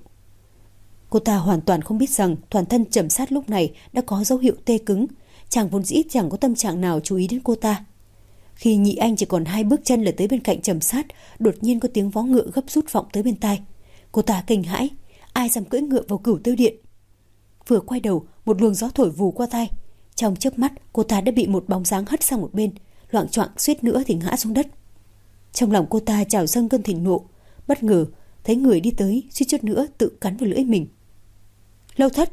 S1: Cô ta hoàn toàn không biết rằng toàn thân Trầm Sát lúc này đã có dấu hiệu tê cứng. Chàng vốn dĩ chẳng có tâm trạng nào chú ý đến cô ta. Khi Nhị Anh chỉ còn hai bước chân là tới bên cạnh Trầm Sát, đột nhiên có tiếng vó ngựa gấp rút vọng tới bên tai. Cô ta kinh hãi, ai dám cưỡi ngựa vào Cửu Tư Điện? Vừa quay đầu, một luồng gió thổi vù qua tai. Trong chớp mắt, cô ta đã bị một bóng dáng hất sang một bên, loạng choạng suýt nữa thì ngã xuống đất. Trong lòng cô ta trào dâng cơn thịnh nộ, bất ngờ thấy người đi tới, suýt chút nữa tự cắn vào lưỡi mình. Lâu Thất!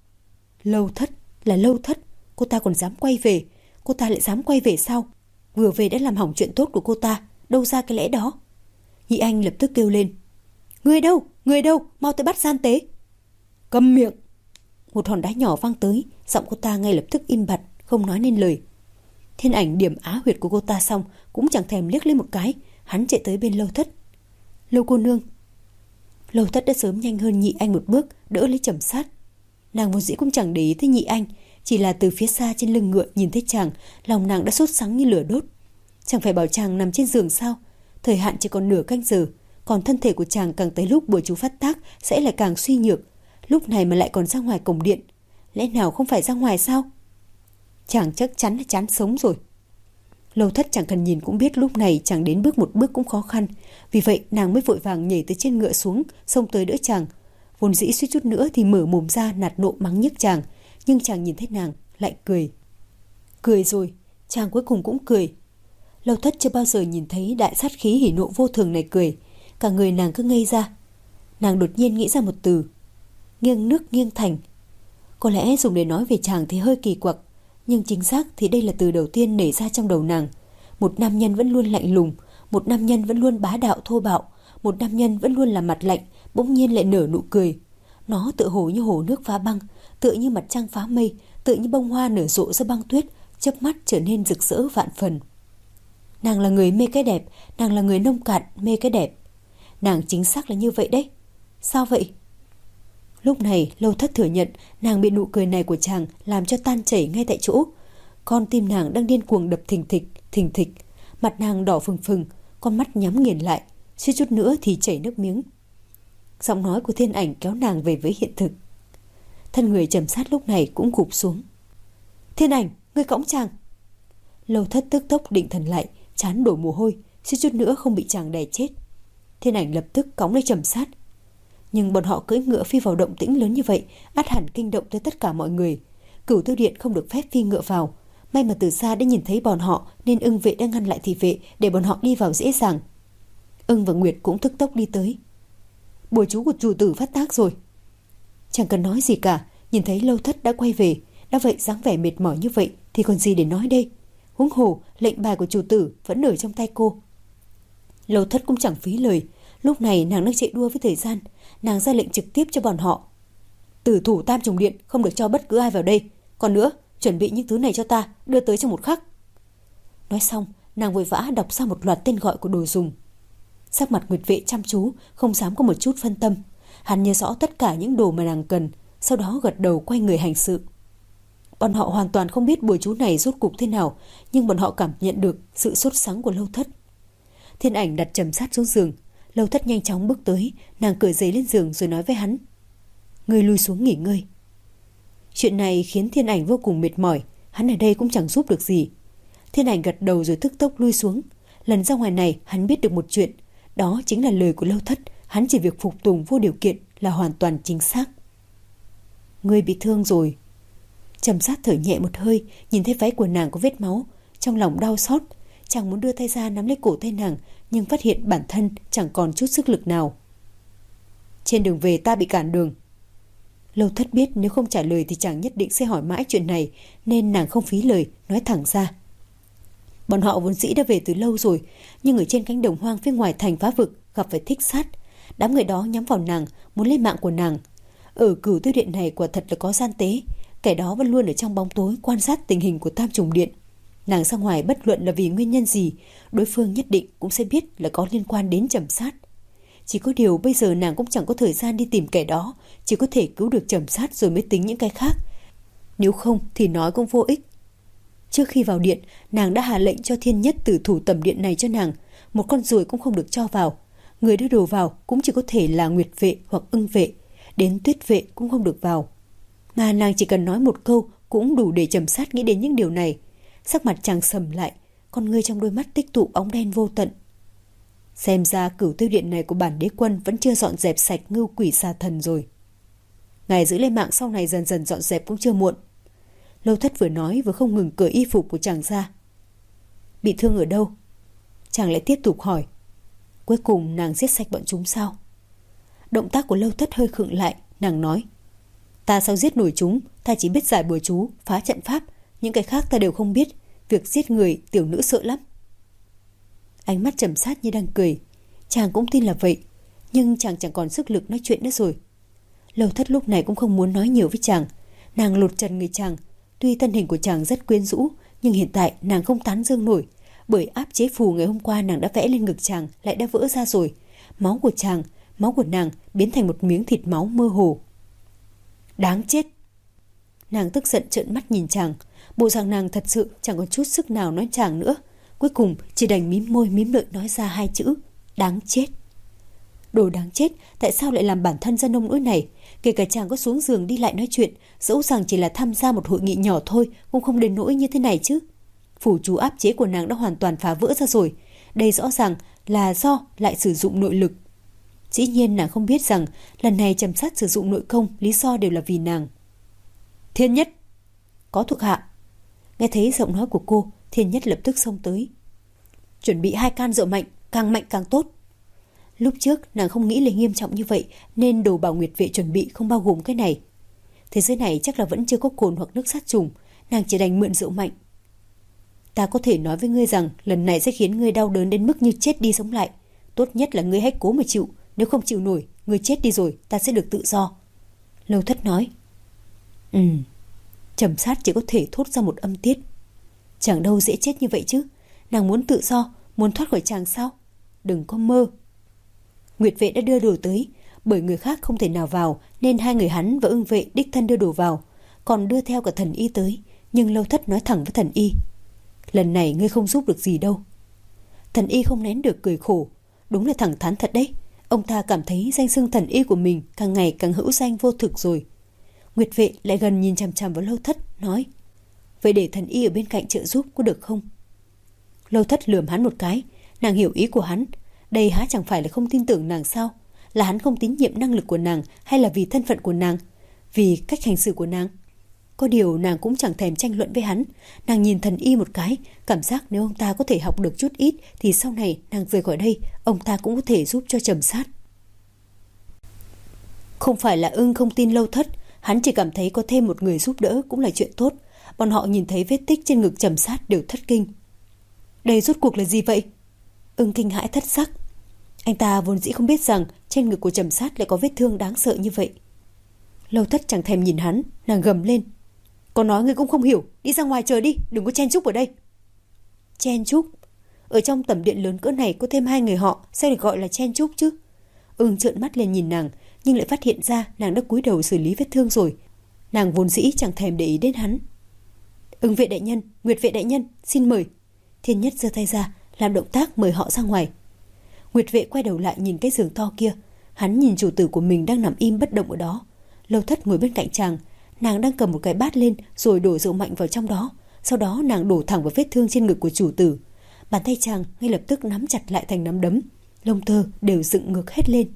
S1: Lâu Thất là Lâu Thất, cô ta còn dám quay về, cô ta lại dám quay về sao? Vừa về đã làm hỏng chuyện tốt của cô ta, đâu ra cái lẽ đó? Nhị Anh lập tức kêu lên. Người đâu? Người đâu? Mau tới bắt gian tế! Câm miệng! Một hòn đá nhỏ văng tới, giọng cô ta ngay lập tức im bặt, không nói nên lời. Thiên Ảnh điểm á huyệt của cô ta xong cũng chẳng thèm liếc lên một cái, hắn chạy tới bên Lâu Thất. Lâu cô nương. Lâu Thất đã sớm nhanh hơn Nhị Anh một bước, đỡ lấy Trầm Sát. Nàng vốn dĩ cũng chẳng để ý tới Nhị Anh, chỉ là từ phía xa trên lưng ngựa nhìn thấy chàng, lòng nàng đã sốt sắng như lửa đốt. Chẳng phải bảo chàng nằm trên giường sao? Thời hạn chỉ còn nửa canh giờ, còn thân thể của chàng càng tới lúc bùa chú phát tác sẽ lại càng suy nhược. Lúc này mà lại còn ra ngoài cổng điện, lẽ nào không phải ra ngoài sao? Chàng chắc chắn là chán sống rồi. Lâu Thất chẳng cần nhìn cũng biết lúc này chàng đến bước một bước cũng khó khăn, vì vậy nàng mới vội vàng nhảy từ trên ngựa xuống, xông tới đỡ chàng. Vốn dĩ suýt chút nữa thì mở mồm ra nạt nộ mắng nhức chàng, nhưng chàng nhìn thấy nàng lại cười. Cười rồi, chàng cuối cùng cũng cười. Lâu Thất chưa bao giờ nhìn thấy đại sát khí hỉ nộ vô thường này cười, cả người nàng cứ ngây ra. Nàng đột nhiên nghĩ ra một từ: nghiêng nước nghiêng thành. Có lẽ dùng để nói về chàng thì hơi kỳ quặc, nhưng chính xác thì đây là từ đầu tiên nảy ra trong đầu nàng. Một nam nhân vẫn luôn lạnh lùng, một nam nhân vẫn luôn bá đạo thô bạo, một nam nhân vẫn luôn là mặt lạnh, bỗng nhiên lại nở nụ cười. Nó tựa hồ như hồ nước phá băng, tựa như mặt trăng phá mây, tựa như bông hoa nở rộ ra băng tuyết, chớp mắt trở nên rực rỡ vạn phần. Nàng là người mê cái đẹp, nàng là người nông cạn mê cái đẹp. Nàng chính xác là như vậy đấy. Sao vậy? Lúc này Lâu Thất thừa nhận nàng bị nụ cười này của chàng làm cho tan chảy ngay tại chỗ. Con tim nàng đang điên cuồng đập thình thịch, thình thịch. Mặt nàng đỏ phừng phừng, con mắt nhắm nghiền lại, suýt chút nữa thì chảy nước miếng. Giọng nói của Thiên Ảnh kéo nàng về với hiện thực. Thân người Trầm Sát lúc này cũng gục xuống. Thiên Ảnh, ngươi cõng chàng. Lâu Thất tức tốc định thần lại, trán đổ mồ hôi, suýt chút nữa không bị chàng đè chết. Thiên Ảnh lập tức cõng lấy Trầm Sát. Nhưng bọn họ cưỡi ngựa phi vào động tĩnh lớn như vậy, ắt hẳn kinh động tới tất cả mọi người. Cửu Tiêu Điện không được phép phi ngựa vào. May mà từ xa đã nhìn thấy bọn họ, nên Ưng vệ đang ngăn lại thị vệ để bọn họ đi vào dễ dàng. Ưng và Nguyệt cũng tức tốc đi tới. Bùa chú của chủ tử phát tác rồi. Chẳng cần nói gì cả, nhìn thấy Lâu Thất đã quay về, đã vậy dáng vẻ mệt mỏi như vậy thì còn gì để nói đây. Huống hồ lệnh bài của chủ tử vẫn ở trong tay cô. Lâu Thất cũng chẳng phí lời. Lúc này nàng đang chạy đua với thời gian. Nàng ra lệnh trực tiếp cho bọn họ: tử thủ Tam Trùng Điện không được cho bất cứ ai vào đây. Còn nữa, chuẩn bị những thứ này cho ta, đưa tới trong một khắc. Nói xong, nàng vội vã đọc ra một loạt tên gọi của đồ dùng. Sắc mặt Nguyệt vệ chăm chú, không dám có một chút phân tâm. Hắn nhớ rõ tất cả những đồ mà nàng cần, sau đó gật đầu quay người hành sự. Bọn họ hoàn toàn không biết bùa chú này rốt cục thế nào, nhưng bọn họ cảm nhận được sự sốt sắng của Lâu Thất. Thiên Ảnh đặt Trầm Sát xuống giường. Lâu Thất nhanh chóng bước tới, nàng cởi giày lên giường rồi nói với hắn: ngươi lui xuống nghỉ ngơi. Chuyện này khiến Thiên Ảnh vô cùng mệt mỏi, hắn ở đây cũng chẳng giúp được gì. Thiên Ảnh gật đầu rồi tức tốc lui xuống. Lần ra ngoài này hắn biết được một chuyện, đó chính là lời của Lâu Thất, hắn chỉ việc phục tùng vô điều kiện là hoàn toàn chính xác. Ngươi bị thương rồi. Trầm Sát thở nhẹ một hơi, nhìn thấy váy của nàng có vết máu, trong lòng đau xót, chàng muốn đưa tay ra nắm lấy cổ tay nàng, nhưng phát hiện bản thân chẳng còn chút sức lực nào. Trên đường về ta bị cản đường. Lâu Thất biết nếu không trả lời thì chàng nhất định sẽ hỏi mãi chuyện này, nên nàng không phí lời, nói thẳng ra. Bọn họ vốn dĩ đã về từ lâu rồi, nhưng ở trên cánh đồng hoang phía ngoài thành Phá Vực gặp phải thích sát. Đám người đó nhắm vào nàng, muốn lấy mạng của nàng. Ở Cửu Tiêu Điện này quả thật là có gian tế, kẻ đó vẫn luôn ở trong bóng tối quan sát tình hình của Tam Trùng Điện. Nàng ra ngoài bất luận là vì nguyên nhân gì, đối phương nhất định cũng sẽ biết là có liên quan đến Trầm Sát. Chỉ có điều bây giờ nàng cũng chẳng có thời gian đi tìm kẻ đó, chỉ có thể cứu được Trầm Sát rồi mới tính những cái khác. Nếu không thì nói cũng vô ích. Trước khi vào điện, nàng đã hạ lệnh cho Thiên Nhất tử thủ tẩm điện này cho nàng, một con ruồi cũng không được cho vào. Người đưa đồ vào cũng chỉ có thể là Nguyệt vệ hoặc Ưng vệ, đến Tuyết vệ cũng không được vào. Mà nàng chỉ cần nói một câu cũng đủ để Trầm Sát nghĩ đến những điều này. Sắc mặt chàng sầm lại, con ngươi trong đôi mắt tích tụ bóng đen vô tận. Xem ra Cửu Tiêu Điện này của bản đế quân vẫn chưa dọn dẹp sạch ngưu quỷ xà thần rồi. Ngài giữ lấy mạng sau này dần dần dọn dẹp cũng chưa muộn. Lâu Thất vừa nói vừa không ngừng cởi y phục của chàng ra. Bị thương ở đâu? Chàng lại tiếp tục hỏi. Cuối cùng nàng giết sạch bọn chúng sao? Động tác của Lâu Thất hơi khựng lại, nàng nói: ta sao giết nổi chúng, ta chỉ biết giải bùa chú, phá trận pháp, những cái khác ta đều không biết. Việc giết người tiểu nữ sợ lắm. Ánh mắt Trầm Sát như đang cười. Chàng cũng tin là vậy, nhưng chàng chẳng còn sức lực nói chuyện nữa rồi. Lâu Thất lúc này cũng không muốn nói nhiều với chàng. Nàng lột trần người chàng. Tuy thân hình của chàng rất quyến rũ, nhưng hiện tại nàng không tán dương nổi, bởi áp chế phù ngày hôm qua nàng đã vẽ lên ngực chàng lại đã vỡ ra rồi. Máu của chàng, máu của nàng biến thành một miếng thịt máu mơ hồ. Đáng chết! Nàng tức giận trợn mắt nhìn chàng. Bộ dạng nàng thật sự chẳng còn chút sức nào nói chàng nữa. Cuối cùng chỉ đành mím môi mím lợi nói ra hai chữ: đáng chết. Đồ đáng chết, tại sao lại làm bản thân ra nông nỗi này? Kể cả chàng có xuống giường đi lại nói chuyện, dẫu rằng chỉ là tham gia một hội nghị nhỏ thôi, cũng không đến nỗi như thế này chứ. Phủ chú áp chế của nàng đã hoàn toàn phá vỡ ra rồi. Đây rõ ràng là do lại sử dụng nội lực. Dĩ nhiên nàng không biết rằng lần này Trầm Sát sử dụng nội công, lý do đều là vì nàng. Thiên Nhất! Có thuộc hạ. Nghe thấy giọng nói của cô, Thiên Nhất lập tức xông tới. Chuẩn bị hai can rượu mạnh, càng mạnh càng tốt. Lúc trước nàng không nghĩ là nghiêm trọng như vậy, nên đồ Bảo Nguyệt vệ chuẩn bị không bao gồm cái này. Thế giới này chắc là vẫn chưa có cồn hoặc nước sát trùng, nàng chỉ đành mượn rượu mạnh. Ta có thể nói với ngươi rằng lần này sẽ khiến ngươi đau đớn đến mức như chết đi sống lại. Tốt nhất là ngươi hãy cố mà chịu, nếu không chịu nổi, ngươi chết đi rồi ta sẽ được tự do. Lâu Thất nói. Ừ. Trầm Sát chỉ có thể thốt ra một âm tiết. Chẳng đâu dễ chết như vậy chứ. Nàng muốn tự do, muốn thoát khỏi chàng sao? Đừng có mơ. Nguyệt vệ đã đưa đồ tới, bởi người khác không thể nào vào nên hai người hắn và Ưng vệ đích thân đưa đồ vào, còn đưa theo cả thần y tới. Nhưng Lâu Thất nói thẳng với thần y: lần này ngươi không giúp được gì đâu. Thần y không nén được cười khổ. Đúng là thẳng thắn thật đấy. Ông ta cảm thấy danh xưng thần y của mình càng ngày càng hữu danh vô thực rồi. Nguyệt vệ lại gần nhìn chằm chằm vào Lâu Thất, nói: vậy để thần y ở bên cạnh trợ giúp có được không? Lâu Thất lườm hắn một cái. Nàng hiểu ý của hắn. Đây há chẳng phải là không tin tưởng nàng sao? Là hắn không tín nhiệm năng lực của nàng, hay là vì thân phận của nàng, vì cách hành xử của nàng? Có điều nàng cũng chẳng thèm tranh luận với hắn. Nàng nhìn thần y một cái, cảm giác nếu ông ta có thể học được chút ít thì sau này nàng rời khỏi đây, ông ta cũng có thể giúp cho Trầm Sát. Không phải là Ưng không tin Lâu Thất, hắn chỉ cảm thấy có thêm một người giúp đỡ cũng là chuyện tốt. Bọn họ nhìn thấy vết tích trên ngực Trầm Sát đều thất kinh. Đây rốt cuộc là gì vậy? Ưng kinh hãi thất sắc. Anh ta vốn dĩ không biết rằng trên ngực của Trầm Sát lại có vết thương đáng sợ như vậy. Lâu Thất chẳng thèm nhìn hắn, nàng gầm lên: còn nói ngươi cũng không hiểu, đi ra ngoài chờ đi, đừng có chen chúc ở đây. Chen chúc? Ở trong tầm điện lớn cỡ này có thêm hai người họ, sao được gọi là chen chúc chứ? Ưng trợn mắt lên nhìn nàng, nhưng lại phát hiện ra nàng đã cúi đầu xử lý vết thương rồi. Nàng vốn dĩ chẳng thèm để ý đến hắn. Ưng vệ đại nhân, Nguyệt vệ đại nhân, xin mời. Thiên Nhất giơ tay ra, làm động tác mời họ ra ngoài. Nguyệt vệ quay đầu lại nhìn cái giường to kia. Hắn nhìn chủ tử của mình đang nằm im bất động ở đó. Lâu Thất ngồi bên cạnh chàng. Nàng đang cầm một cái bát lên rồi đổ rượu mạnh vào trong đó. Sau đó nàng đổ thẳng vào vết thương trên ngực của chủ tử. Bàn tay chàng ngay lập tức nắm chặt lại thành nắm đấm. Lông tơ đều dựng ngược hết lên.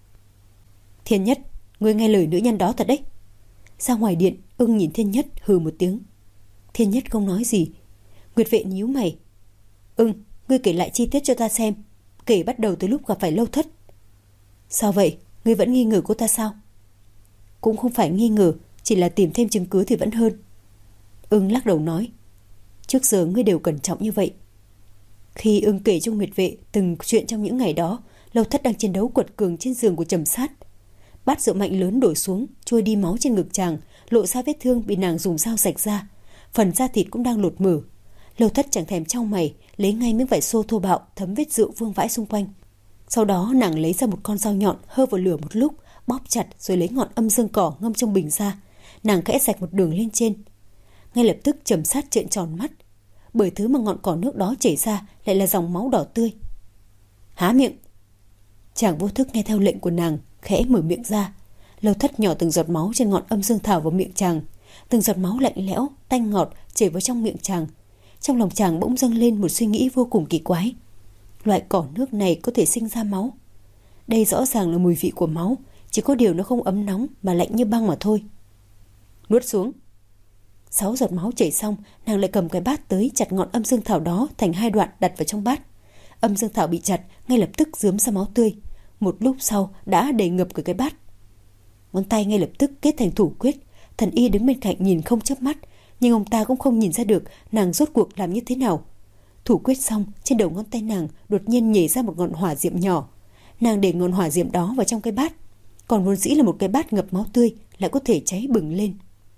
S1: Thiên Nhất, ngươi nghe lời nữ nhân đó thật đấy. Ra ngoài điện, Ưng nhìn Thiên Nhất hừ một tiếng. Thiên Nhất không nói gì. Nguyệt vệ nhíu mày. Ưng, ngươi kể lại chi tiết cho ta xem. Kể bắt đầu từ lúc gặp phải Lâu Thất. Sao vậy? Ngươi vẫn nghi ngờ cô ta sao? Cũng không phải nghi ngờ, chỉ là tìm thêm chứng cứ thì vẫn hơn. Ưng lắc đầu nói: trước giờ ngươi đều cẩn trọng như vậy. Khi Ưng kể cho Nguyệt vệ từng chuyện trong những ngày đó, Lâu Thất đang chiến đấu quật cường trên giường của Trầm Sát. Bát rượu mạnh lớn đổ xuống, trôi đi máu trên ngực chàng, lộ ra vết thương bị nàng dùng dao rạch ra. Phần da thịt cũng đang lột mở. Lâu Thất chẳng thèm chau mày, lấy ngay miếng vải xô thô bạo thấm vết rượu vương vãi xung quanh. Sau đó nàng lấy ra một con dao nhọn, hơ vào lửa một lúc, bóp chặt rồi lấy ngọn âm dương cỏ ngâm trong bình ra. Nàng khẽ rạch một đường lên trên. Ngay lập tức Trầm Sát trợn tròn mắt, bởi thứ mà ngọn cỏ nước đó chảy ra lại là dòng máu đỏ tươi. Há miệng! Chàng vô thức nghe theo lệnh của nàng, khẽ mở miệng ra. Lâu Thất nhỏ từng giọt máu trên ngọn âm dương thảo vào miệng chàng. Từng giọt máu lạnh lẽo, tanh ngọt chảy vào trong miệng chàng. Trong lòng chàng bỗng dâng lên một suy nghĩ vô cùng kỳ quái. Loại cỏ nước này có thể sinh ra máu. Đây rõ ràng là mùi vị của máu, chỉ có điều nó không ấm nóng mà lạnh như băng mà thôi. Nuốt xuống. Sáu giọt máu chảy xong, nàng lại cầm cái bát tới chặt ngọn âm dương thảo đó thành hai đoạn đặt vào trong bát. Âm dương thảo bị chặt, ngay lập tức rướm ra máu tươi. Một lúc sau đã đầy ngập cả cái bát. Ngón tay ngay lập tức kết thành thủ quyết. Thần y đứng bên cạnh nhìn không chớp mắt, nhưng ông ta cũng không nhìn ra được nàng rốt cuộc làm như thế nào. Thủ quyết xong, trên đầu ngón tay nàng đột nhiên nhảy ra một ngọn hỏa diệm nhỏ. Nàng để ngọn hỏa diệm đó vào trong cái bát. Còn vốn dĩ là một cái bát ngập máu tươi lại có thể cháy bừng lên.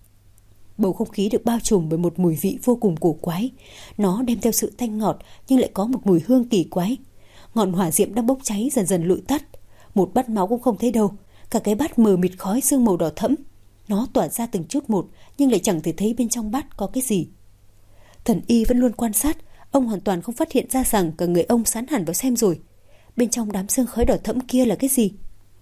S1: Bầu không khí được bao trùm bởi một mùi vị vô cùng cổ quái. Nó đem theo sự tanh ngọt nhưng lại có một mùi hương kỳ quái. Ngọn hỏa diệm đang bốc cháy dần dần lụi tắt. Một bát máu cũng không thấy đâu. Cả cái bát mờ mịt khói sương màu đỏ thẫm. Nó tỏa ra từng chút một nhưng lại chẳng thể thấy bên trong bát có cái gì. Thần y vẫn luôn quan sát. Ông hoàn toàn không phát hiện ra rằng cả người ông sán hẳn vào xem rồi. Bên trong đám sương khói đỏ thẫm kia là cái gì?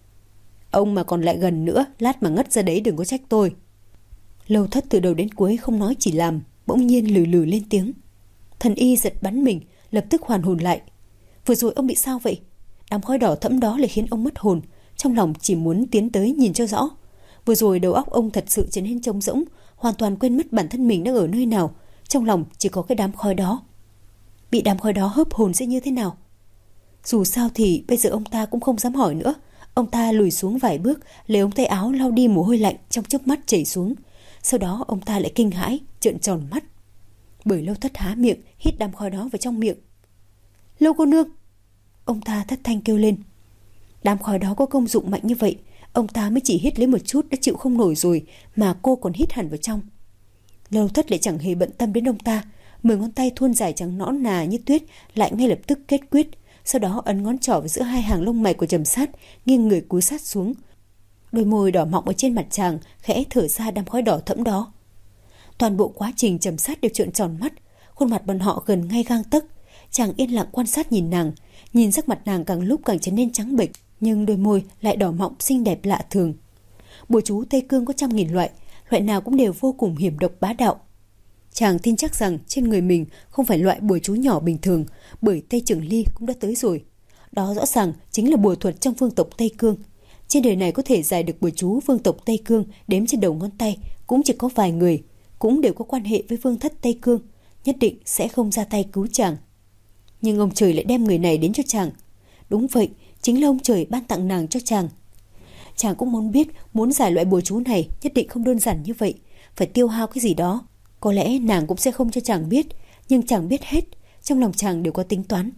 S1: Ông mà còn lại gần nữa, lát mà ngất ra đấy đừng có trách tôi. Lâu Thất từ đầu đến cuối không nói chỉ làm, bỗng nhiên lừ lừ lên tiếng. Thần y giật bắn mình, lập tức hoàn hồn lại. Vừa rồi ông bị sao vậy? Đám khói đỏ thẫm đó lại khiến ông mất hồn, trong lòng chỉ muốn tiến tới nhìn cho rõ. Vừa rồi đầu óc ông thật sự trở nên trống rỗng, hoàn toàn quên mất bản thân mình đang ở nơi nào, trong lòng chỉ có cái đám khói đó. Bị đám khói đó hớp hồn sẽ như thế nào? Dù sao thì bây giờ ông ta cũng không dám hỏi nữa. Ông ta lùi xuống vài bước, lấy ống tay áo lau đi mồ hôi lạnh trong chớp mắt chảy xuống. Sau đó ông ta lại kinh hãi, trợn tròn mắt. Bởi Lâu Thất há miệng, hít đám khói đó vào trong miệng. Lâu cô nương! Ông ta thất thanh kêu lên. Đám khói đó có công dụng mạnh như vậy, ông ta mới chỉ hít lấy một chút đã chịu không nổi rồi, mà cô còn hít hẳn vào trong. Lâu Thất lại chẳng hề bận tâm đến ông ta, mười ngón tay thuôn dài trắng nõn nà như tuyết lại ngay lập tức kết quyết. Sau đó ấn ngón trỏ vào giữa hai hàng lông mày của Trầm Sát, nghiêng người cúi sát xuống. Đôi môi đỏ mọng ở trên mặt chàng khẽ thở ra đám khói đỏ thẫm đó. Toàn bộ quá trình Trầm Sát đều trợn tròn mắt, khuôn mặt bọn họ gần ngay gang tấc. Chàng yên lặng quan sát nhìn nàng, nhìn sắc mặt nàng càng lúc càng trở nên trắng bệch, nhưng đôi môi lại đỏ mọng xinh đẹp lạ thường. Bùa chú Tây Cương có trăm nghìn loại, loại nào cũng đều vô cùng hiểm độc bá đạo. Chàng tin chắc rằng trên người mình không phải loại bùa chú nhỏ bình thường, bởi Tây Trường Ly cũng đã tới rồi. Đó rõ ràng chính là bùa thuật trong vương tộc Tây Cương. Trên đời này có thể giải được bùa chú vương tộc Tây Cương đếm trên đầu ngón tay cũng chỉ có vài người, cũng đều có quan hệ với vương thất Tây Cương, nhất định sẽ không ra tay cứu chàng. Nhưng ông trời lại đem người này đến cho chàng. Đúng vậy, chính là ông trời ban tặng nàng cho chàng. Chàng cũng muốn biết, muốn giải loại bùa chú này nhất định không đơn giản như vậy, phải tiêu hao cái gì đó. Có lẽ nàng cũng sẽ không cho chàng biết, nhưng chàng biết hết, trong lòng chàng đều có tính toán.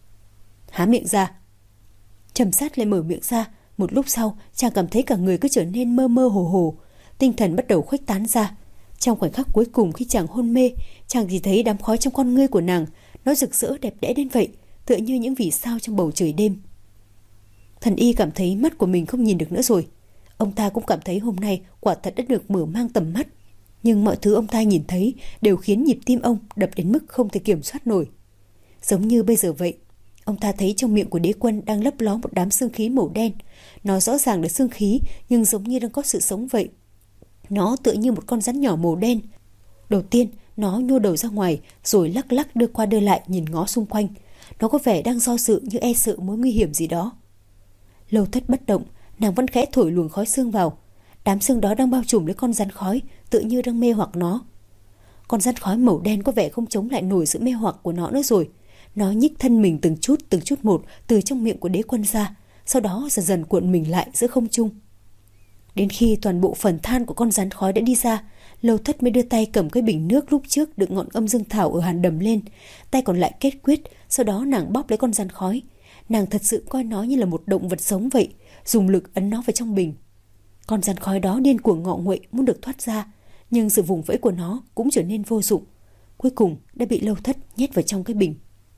S1: Há miệng ra. Trầm Sát lại mở miệng ra. Một lúc sau, chàng cảm thấy cả người cứ trở nên mơ mơ hồ hồ, tinh thần bắt đầu khuếch tán ra. Trong khoảnh khắc cuối cùng khi chàng hôn mê, chàng chỉ thấy đám khói trong con ngươi của nàng, nó rực rỡ đẹp đẽ đến vậy, tựa như những vì sao trong bầu trời đêm. Thần y cảm thấy mắt của mình không nhìn được nữa rồi. Ông ta cũng cảm thấy hôm nay quả thật đã được mở mang tầm mắt, nhưng mọi thứ ông ta nhìn thấy đều khiến nhịp tim ông đập đến mức không thể kiểm soát nổi. Giống như bây giờ vậy, ông ta thấy trong miệng của Đế Quân đang lấp ló một đám xương khí màu đen. Nó rõ ràng là xương khí, nhưng giống như đang có sự sống vậy. Nó tựa như một con rắn nhỏ màu đen. Đầu tiên, nó nhô đầu ra ngoài, rồi lắc lắc đưa qua đưa lại nhìn ngó xung quanh. Nó có vẻ đang do dự như e sợ mối nguy hiểm gì đó. Lâu Thất bất động, nàng vẫn khẽ thổi luồng khói xương vào. Đám xương đó đang bao trùm lấy con rắn khói, tự như đang mê hoặc nó. Con rắn khói màu đen có vẻ không chống lại nổi sự mê hoặc của nó nữa rồi. Nó nhích thân mình từng chút từng chút một từ trong miệng của Đế Quân ra, sau đó dần dần cuộn mình lại giữa không trung. Đến khi toàn bộ phần than của con rắn khói đã đi ra, Lâu Thất mới đưa tay cầm cái bình nước lúc trước đựng ngọn âm dương thảo ở hàn đầm lên, tay còn lại kết quyết. Sau đó nàng bóp lấy con rắn khói. Nàng thật sự coi nó như là một động vật sống vậy, dùng lực ấn nó vào trong bình. Con rắn khói đó điên cuồng ngọ nguậy muốn được thoát ra, nhưng sự vùng vẫy của nó cũng trở nên vô dụng, cuối cùng đã bị Lâu Thất nhét vào trong cái bình.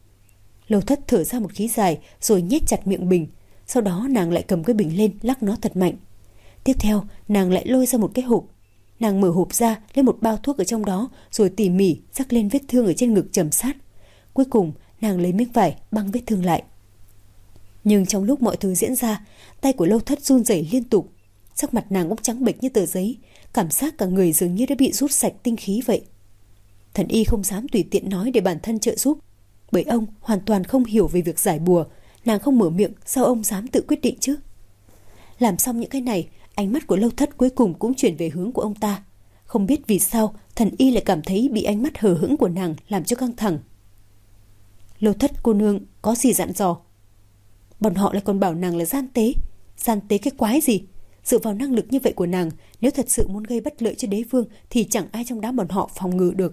S1: Lâu Thất thở ra một khí dài rồi nhét chặt miệng bình. Sau đó nàng lại cầm cái bình lên lắc nó thật mạnh. Tiếp theo nàng lại lôi ra một cái hộp. Nàng mở hộp ra, lấy một bao thuốc ở trong đó, rồi tỉ mỉ rắc lên vết thương ở trên ngực Trầm Sát. Cuối cùng nàng lấy miếng vải băng vết thương lại. Nhưng trong lúc mọi thứ diễn ra, tay của Lâu Thất run rẩy liên tục. Sắc mặt nàng cũng trắng bệch như tờ giấy, cảm giác cả người dường như đã bị rút sạch tinh khí vậy. Thần y không dám tùy tiện nói để bản thân trợ giúp, bởi ông hoàn toàn không hiểu về việc giải bùa. Nàng không mở miệng, sao ông dám tự quyết định chứ? Làm xong những cái này, ánh mắt của Lâu Thất cuối cùng cũng chuyển về hướng của ông ta. Không biết vì sao, thần y lại cảm thấy bị ánh mắt hờ hững của nàng làm cho căng thẳng. Lâu Thất cô nương có gì dặn dò? Bọn họ lại còn bảo nàng là gian tế. Gian tế cái quái gì? Dựa vào năng lực như vậy của nàng, nếu thật sự muốn gây bất lợi cho đế vương thì chẳng ai trong đám bọn họ phòng ngự được.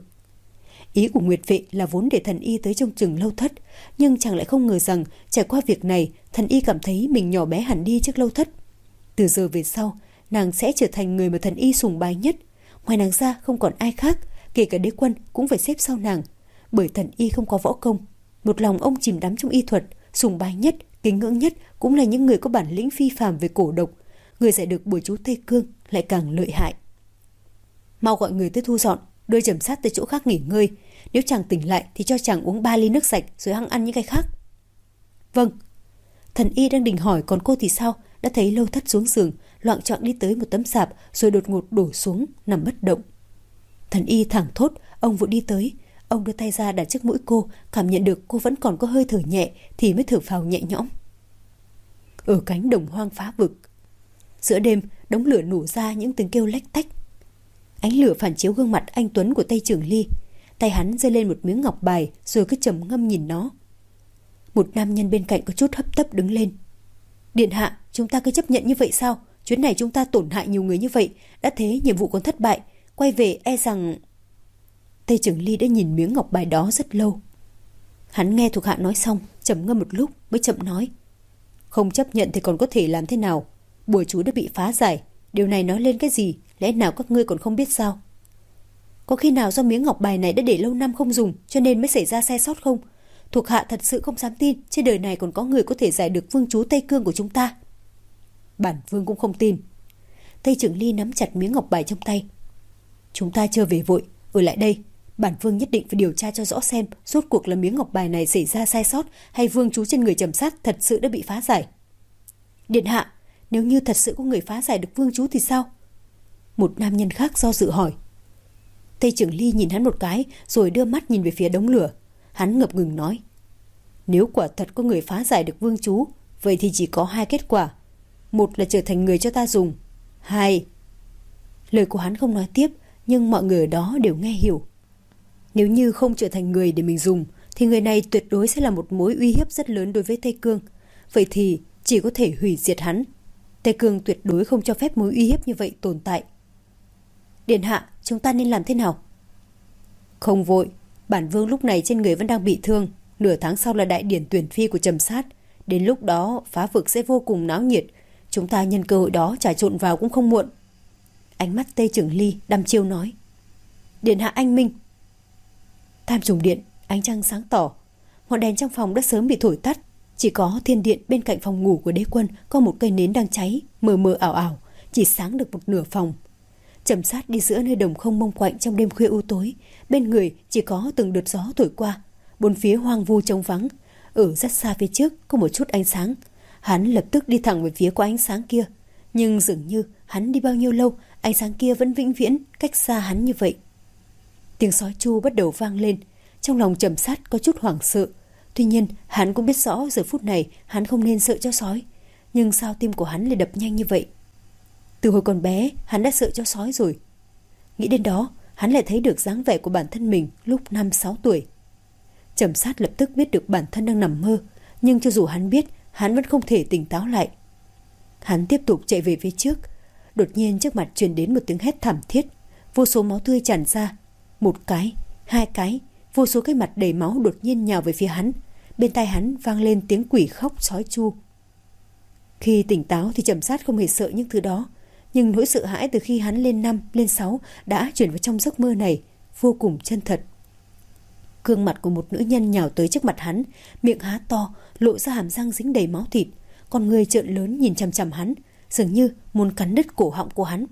S1: Ý của Nguyệt Vệ là vốn để thần y tới trông chừng Lâu Thất, nhưng chàng lại không ngờ rằng trải qua việc này, thần y cảm thấy mình nhỏ bé hẳn đi trước Lâu Thất. Từ giờ về sau, nàng sẽ trở thành người mà thần y sùng bái nhất. Ngoài nàng ra không còn ai khác, kể cả đế quân cũng phải xếp sau nàng. Bởi thần y không có võ công, một lòng ông chìm đắm trong y thuật, sùng bái nhất, kính ngưỡng nhất cũng là những người có bản lĩnh phi phàm về cổ độc. Người giải được bùa chú Tây Cương lại càng lợi hại. Mau gọi người tới thu dọn, đưa Trầm Sát tới chỗ khác nghỉ ngơi. Nếu chàng tỉnh lại thì cho chàng uống ba ly nước sạch rồi hăng ăn những cái khác. Vâng. Thần y đang định hỏi còn cô thì sao, đã thấy Lâu Thất xuống giường, loạng choạng đi tới một tấm sạp rồi đột ngột đổ xuống nằm bất động. Thần y thẳng thốt, ông vội đi tới. Ông đưa tay ra đặt trước mũi cô, cảm nhận được cô vẫn còn có hơi thở nhẹ thì mới thở phào nhẹ nhõm. Ở cánh đồng hoang phá vực, giữa đêm, đống lửa nổ ra những tiếng kêu lách tách. Ánh lửa phản chiếu gương mặt anh tuấn của Tây Trường Ly. Tay hắn giơ lên một miếng ngọc bài rồi cứ trầm ngâm nhìn nó. Một nam nhân bên cạnh có chút hấp tấp đứng lên. Điện hạ, chúng ta cứ chấp nhận như vậy sao? Chuyến này chúng ta tổn hại nhiều người như vậy, đã thế nhiệm vụ còn thất bại, quay về e rằng... Tây Trường Ly đã nhìn miếng ngọc bài đó rất lâu. Hắn nghe thuộc hạ nói xong, trầm ngâm một lúc mới chậm nói. Không chấp nhận thì còn có thể làm thế nào? Bùa chú đã bị phá giải, điều này nói lên cái gì? Lẽ nào các ngươi còn không biết sao? Có khi nào do miếng ngọc bài này đã để lâu năm không dùng cho nên mới xảy ra sai sót không? Thuộc hạ thật sự không dám tin trên đời này còn có người có thể giải được vương chú Tây Cương của chúng ta. Bản vương cũng không tin. Tây Trường Ly nắm chặt miếng ngọc bài trong tay. Chúng ta chưa về vội, ở lại đây. Bản vương nhất định phải điều tra cho rõ xem rốt cuộc là miếng ngọc bài này xảy ra sai sót hay vương chú trên người Trầm Sát thật sự đã bị phá giải. Điện hạ, nếu như thật sự có người phá giải được vương chú thì sao? Một nam nhân khác do dự hỏi. Tây Trường Ly nhìn hắn một cái rồi đưa mắt nhìn về phía đống lửa. Hắn ngập ngừng nói. Nếu quả thật có người phá giải được vương chú, vậy thì chỉ có hai kết quả. Một là trở thành người cho ta dùng. Hai... Lời của hắn không nói tiếp, nhưng mọi người ở đó đều nghe hiểu. Nếu như không trở thành người để mình dùng, thì người này tuyệt đối sẽ là một mối uy hiếp rất lớn đối với Tây Cương. Vậy thì chỉ có thể hủy diệt hắn. Tây Cương tuyệt đối không cho phép mối uy hiếp như vậy tồn tại. Điện hạ, chúng ta nên làm thế nào? Không vội, bản vương lúc này trên người vẫn đang bị thương. Nửa tháng sau là đại điển tuyển phi của Trầm Sát. Đến lúc đó phá vực sẽ vô cùng náo nhiệt. Chúng ta nhân cơ hội đó trà trộn vào cũng không muộn. Ánh mắt Tây Trường Ly đăm chiêu nói. Điện hạ anh minh. Tham trùng điện, ánh trăng sáng tỏ. Ngọn đèn trong phòng đã sớm bị thổi tắt. Chỉ có thiên điện bên cạnh phòng ngủ của đế quân có một cây nến đang cháy, mờ mờ ảo ảo, chỉ sáng được một nửa phòng. Trầm Sát đi giữa nơi đồng không mông quạnh trong đêm khuya u tối, bên người chỉ có từng đợt gió thổi qua, bốn phía hoang vu trống vắng. Ở rất xa phía trước có một chút ánh sáng. Hắn lập tức đi thẳng về phía của ánh sáng kia, nhưng dường như hắn đi bao nhiêu lâu, ánh sáng kia vẫn vĩnh viễn cách xa hắn như vậy. Tiếng sói chu bắt đầu vang lên, trong lòng Trầm Sát có chút hoảng sợ. Tuy nhiên hắn cũng biết rõ giờ phút này hắn không nên sợ cho sói, nhưng sao tim của hắn lại đập nhanh như vậy? Từ hồi còn bé hắn đã sợ cho sói rồi. Nghĩ đến đó, hắn lại thấy được dáng vẻ của bản thân mình lúc năm sáu tuổi. Trầm Sát lập tức biết được bản thân đang nằm mơ, nhưng cho dù hắn biết, hắn vẫn không thể tỉnh táo lại. Hắn tiếp tục chạy về phía trước. Đột nhiên trước mặt truyền đến một tiếng hét thảm thiết, vô số máu tươi tràn ra. Một cái, hai cái, vô số cái mặt đầy máu đột nhiên nhào về phía hắn. Bên tai hắn vang lên tiếng quỷ khóc sói chu. Khi tỉnh táo thì Trầm Sát không hề sợ những thứ đó, nhưng nỗi sợ hãi từ khi hắn lên năm, lên sáu đã chuyển vào trong giấc mơ này, vô cùng chân thật. Gương mặt của một nữ nhân nhào tới trước mặt hắn, miệng há to, lộ ra hàm răng dính đầy máu thịt, con người trợn lớn nhìn chằm chằm hắn, dường như muốn cắn đứt cổ họng của hắn.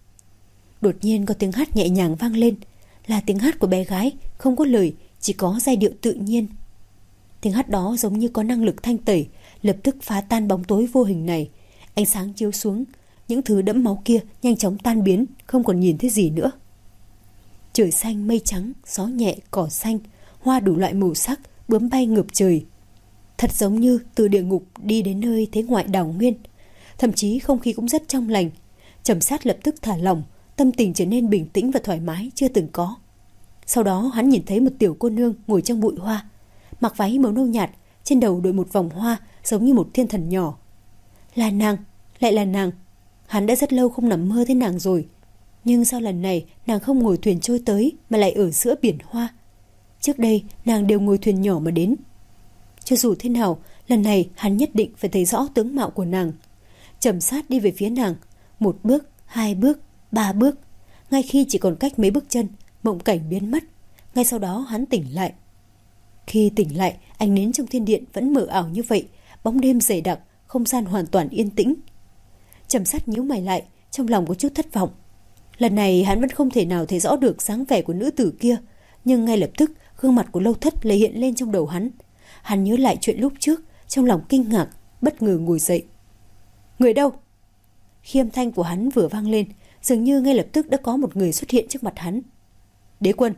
S1: Đột nhiên có tiếng hát nhẹ nhàng vang lên, là tiếng hát của bé gái, không có lời, chỉ có giai điệu tự nhiên. Tiếng hát đó giống như có năng lực thanh tẩy, lập tức phá tan bóng tối vô hình này. Ánh sáng chiếu xuống, những thứ đẫm máu kia nhanh chóng tan biến, không còn nhìn thấy gì nữa. Trời xanh mây trắng, gió nhẹ cỏ xanh, hoa đủ loại màu sắc, bướm bay ngập trời. Thật giống như từ địa ngục đi đến nơi thế ngoại đảo nguyên. Thậm chí không khí cũng rất trong lành. Trầm Sát lập tức thả lỏng, tâm tình trở nên bình tĩnh và thoải mái chưa từng có. Sau đó hắn nhìn thấy một tiểu cô nương ngồi trong bụi hoa, mặc váy màu nâu nhạt, trên đầu đội một vòng hoa giống như một thiên thần nhỏ. Là nàng, lại là nàng. Hắn đã rất lâu không nằm mơ thấy nàng rồi. Nhưng sao lần này nàng không ngồi thuyền trôi tới mà lại ở giữa biển hoa? Trước đây nàng đều ngồi thuyền nhỏ mà đến. Cho dù thế nào, lần này hắn nhất định phải thấy rõ tướng mạo của nàng. Trầm Sát đi về phía nàng. Một bước, hai bước, ba bước. Ngay khi chỉ còn cách mấy bước chân, mộng cảnh biến mất. Ngay sau đó hắn tỉnh lại. Khi tỉnh lại, ánh nến trong thiên điện vẫn mờ ảo như vậy. Bóng đêm dày đặc, không gian hoàn toàn yên tĩnh. Trầm Sát nhíu mày lại, trong lòng có chút thất vọng. Lần này hắn vẫn không thể nào thấy rõ được dáng vẻ của nữ tử kia, nhưng ngay lập tức gương mặt của Lâu Thất lại hiện lên trong đầu hắn. Hắn nhớ lại chuyện lúc trước, trong lòng kinh ngạc, bất ngờ ngồi dậy. Người đâu? Khi âm thanh của hắn vừa vang lên, dường như ngay lập tức đã có một người xuất hiện trước mặt hắn. Đế Quân.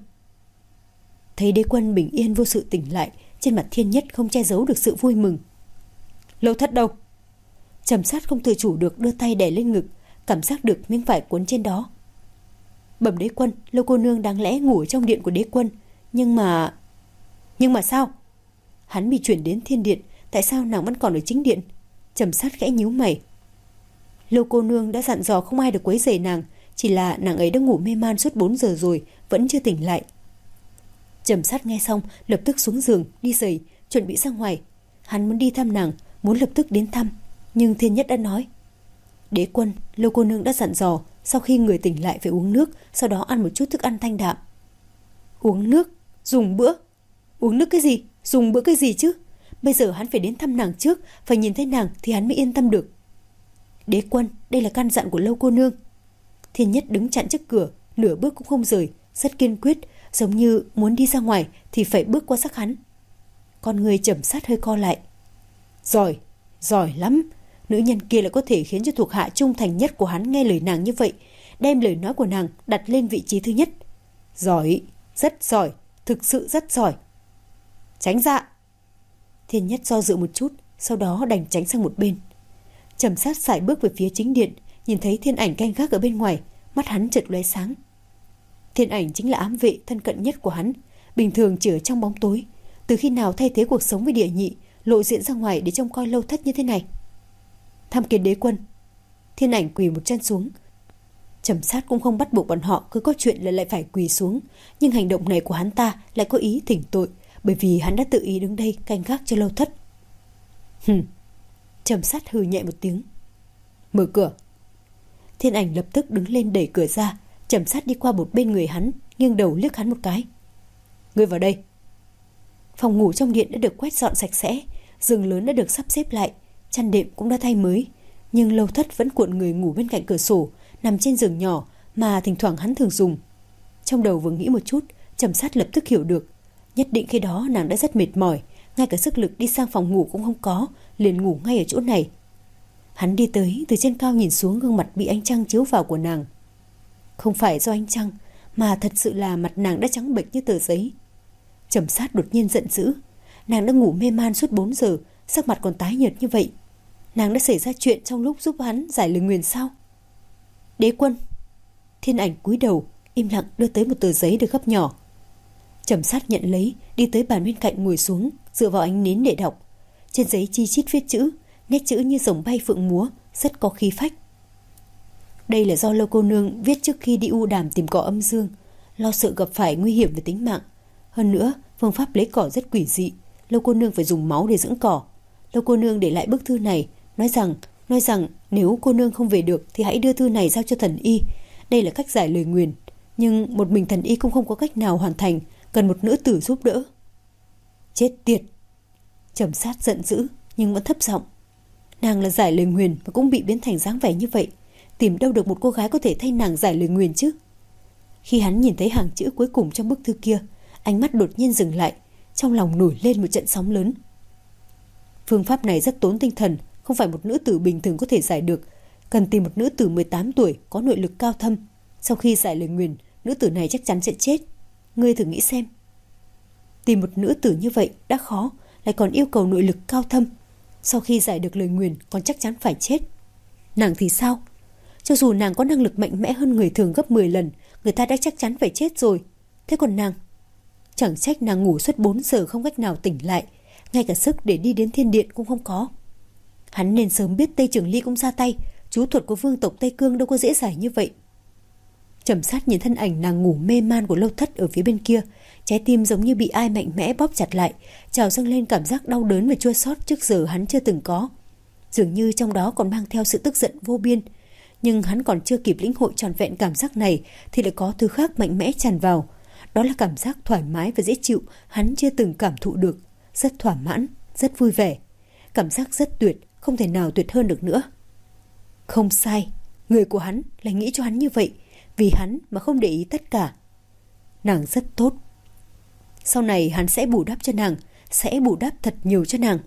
S1: Thấy Đế Quân bình yên vô sự tỉnh lại, trên mặt Thiên Nhất không che giấu được sự vui mừng. Lâu Thất đâu? Trầm Sát không tự chủ được đưa tay đè lên ngực, cảm giác được miếng vải cuốn trên đó. Bẩm Đế Quân, Lâu cô nương đáng lẽ ngủ ở trong điện của Đế Quân, nhưng mà... Nhưng mà sao? Hắn bị chuyển đến thiên điện, tại sao nàng vẫn còn ở chính điện? Trầm Sát khẽ nhíu mày. Lâu cô nương đã dặn dò không ai được quấy rầy nàng, chỉ là nàng ấy đã ngủ mê man suốt bốn giờ rồi, vẫn chưa tỉnh lại. Trầm Sát nghe xong, lập tức xuống giường, đi giày, chuẩn bị ra ngoài. Hắn muốn đi thăm nàng, muốn lập tức đến thăm, nhưng Thiên Nhất đã nói. Đế Quân, Lâu cô nương đã dặn dò, sau khi người tỉnh lại phải uống nước, sau đó ăn một chút thức ăn thanh đạm. Uống nước? Dùng bữa? Uống nước cái gì? Dùng bữa cái gì chứ? Bây giờ hắn phải đến thăm nàng trước, phải nhìn thấy nàng thì hắn mới yên tâm được. Đế Quân, đây là căn dặn của Lâu cô nương. Thiên Nhất đứng chặn trước cửa, nửa bước cũng không rời, rất kiên quyết, giống như muốn đi ra ngoài thì phải bước qua xác hắn. Con người Trầm Sát hơi co lại. Giỏi, giỏi lắm. Nữ nhân kia lại có thể khiến cho thuộc hạ trung thành nhất của hắn nghe lời nàng như vậy, đem lời nói của nàng đặt lên vị trí thứ nhất. Giỏi, rất giỏi, thực sự rất giỏi. Tránh ra. Thiên Nhất do dự một chút, sau đó đành tránh sang một bên. Trầm Sát sải bước về phía chính điện, nhìn thấy Thiên Ảnh canh gác ở bên ngoài, mắt hắn chợt lóe sáng. Thiên Ảnh chính là ám vệ thân cận nhất của hắn, bình thường chỉ ở trong bóng tối. Từ khi nào thay thế cuộc sống với địa nhị, lộ diện ra ngoài để trông coi Lâu Thất như thế này? Tham kiến Đế Quân. Thiên Ảnh quỳ một chân xuống. Trầm Sát cũng không bắt buộc bọn họ cứ có chuyện là lại phải quỳ xuống, nhưng hành động này của hắn ta lại có ý thỉnh tội, bởi vì hắn đã tự ý đứng đây canh gác cho Lâu Thất. Hừm. Trầm Sát hừ nhẹ một tiếng. Mở cửa. Thiên Ảnh lập tức đứng lên đẩy cửa ra. Trầm Sát đi qua một bên người hắn, nghiêng đầu liếc hắn một cái. Ngươi vào đây. Phòng ngủ trong điện đã được quét dọn sạch sẽ, giường lớn đã được sắp xếp lại, chăn đệm cũng đã thay mới, nhưng Lâu Thất vẫn cuộn người ngủ bên cạnh cửa sổ, nằm trên giường nhỏ mà thỉnh thoảng hắn thường dùng. Trong đầu vừa nghĩ một chút, Trầm Sát lập tức hiểu được, nhất định khi đó nàng đã rất mệt mỏi, ngay cả sức lực đi sang phòng ngủ cũng không có, liền ngủ ngay ở chỗ này. Hắn đi tới, từ trên cao nhìn xuống gương mặt bị ánh trăng chiếu vào của nàng. Không phải do ánh trăng, mà thật sự là mặt nàng đã trắng bệch như tờ giấy. Trầm Sát đột nhiên giận dữ. Nàng đã ngủ mê man suốt bốn giờ, sắc mặt còn tái nhợt như vậy. Nàng đã xảy ra chuyện trong lúc giúp hắn giải lời nguyền sao? Đế Quân. Thiên Ảnh cúi đầu, im lặng đưa tới một tờ giấy được gấp nhỏ. Trầm Sát nhận lấy, đi tới bàn bên cạnh ngồi xuống, dựa vào ánh nến để đọc. Trên giấy chi chít viết chữ, nét chữ như rồng bay phượng múa, rất có khí phách. Đây là do Lâu cô nương viết trước khi đi u đàm tìm cỏ âm dương, lo sợ gặp phải nguy hiểm về tính mạng. Hơn nữa, phương pháp lấy cỏ rất quỷ dị, Lâu cô nương phải dùng máu để dưỡng cỏ. Lâu cô nương để lại bức thư này, nói rằng nói rằng nếu cô nương không về được thì hãy đưa thư này giao cho thần y. Đây là cách giải lời nguyền, nhưng một mình thần y cũng không có cách nào hoàn thành, cần một nữ tử giúp đỡ. Chết tiệt. Trầm Sát giận dữ nhưng vẫn thấp giọng. Nàng là giải lời nguyền mà cũng bị biến thành dáng vẻ như vậy, tìm đâu được một cô gái có thể thay nàng giải lời nguyền chứ? Khi hắn nhìn thấy hàng chữ cuối cùng trong bức thư kia, ánh mắt đột nhiên dừng lại, trong lòng nổi lên một trận sóng lớn. Phương pháp này rất tốn tinh thần, không phải một nữ tử bình thường có thể giải được, cần tìm một nữ tử mười tám tuổi có nội lực cao thâm. Sau khi giải lời nguyền, nữ tử này chắc chắn sẽ chết. Ngươi thử nghĩ xem, tìm một nữ tử như vậy đã khó, lại còn yêu cầu nội lực cao thâm, sau khi giải được lời nguyền còn chắc chắn phải chết. Nàng thì sao? Cho dù nàng có năng lực mạnh mẽ hơn người thường gấp mười lần, người ta đã chắc chắn phải chết rồi. Thế còn nàng? Chẳng trách nàng ngủ suốt bốn giờ không cách nào tỉnh lại, ngay cả sức để đi đến thiên điện cũng không có. Hắn nên sớm biết Tây Trường Ly cũng ra tay, chú thuật của vương tộc Tây Cương đâu có dễ dàng như vậy. Trầm Sát nhìn thân ảnh nàng ngủ mê man của Lâu Thất ở phía bên kia, trái tim giống như bị ai mạnh mẽ bóp chặt lại, trào dâng lên cảm giác đau đớn và chua xót trước giờ hắn chưa từng có. Dường như trong đó còn mang theo sự tức giận vô biên. Nhưng hắn còn chưa kịp lĩnh hội trọn vẹn cảm giác này thì lại có thứ khác mạnh mẽ tràn vào. Đó là cảm giác thoải mái và dễ chịu hắn chưa từng cảm thụ được. Rất thỏa mãn, rất vui vẻ. Cảm giác rất tuyệt, không thể nào tuyệt hơn được nữa. Không sai, người của hắn là nghĩ cho hắn như vậy, vì hắn mà không để ý tất cả. Nàng rất tốt. Sau này hắn sẽ bù đắp cho nàng, sẽ bù đắp thật nhiều cho nàng.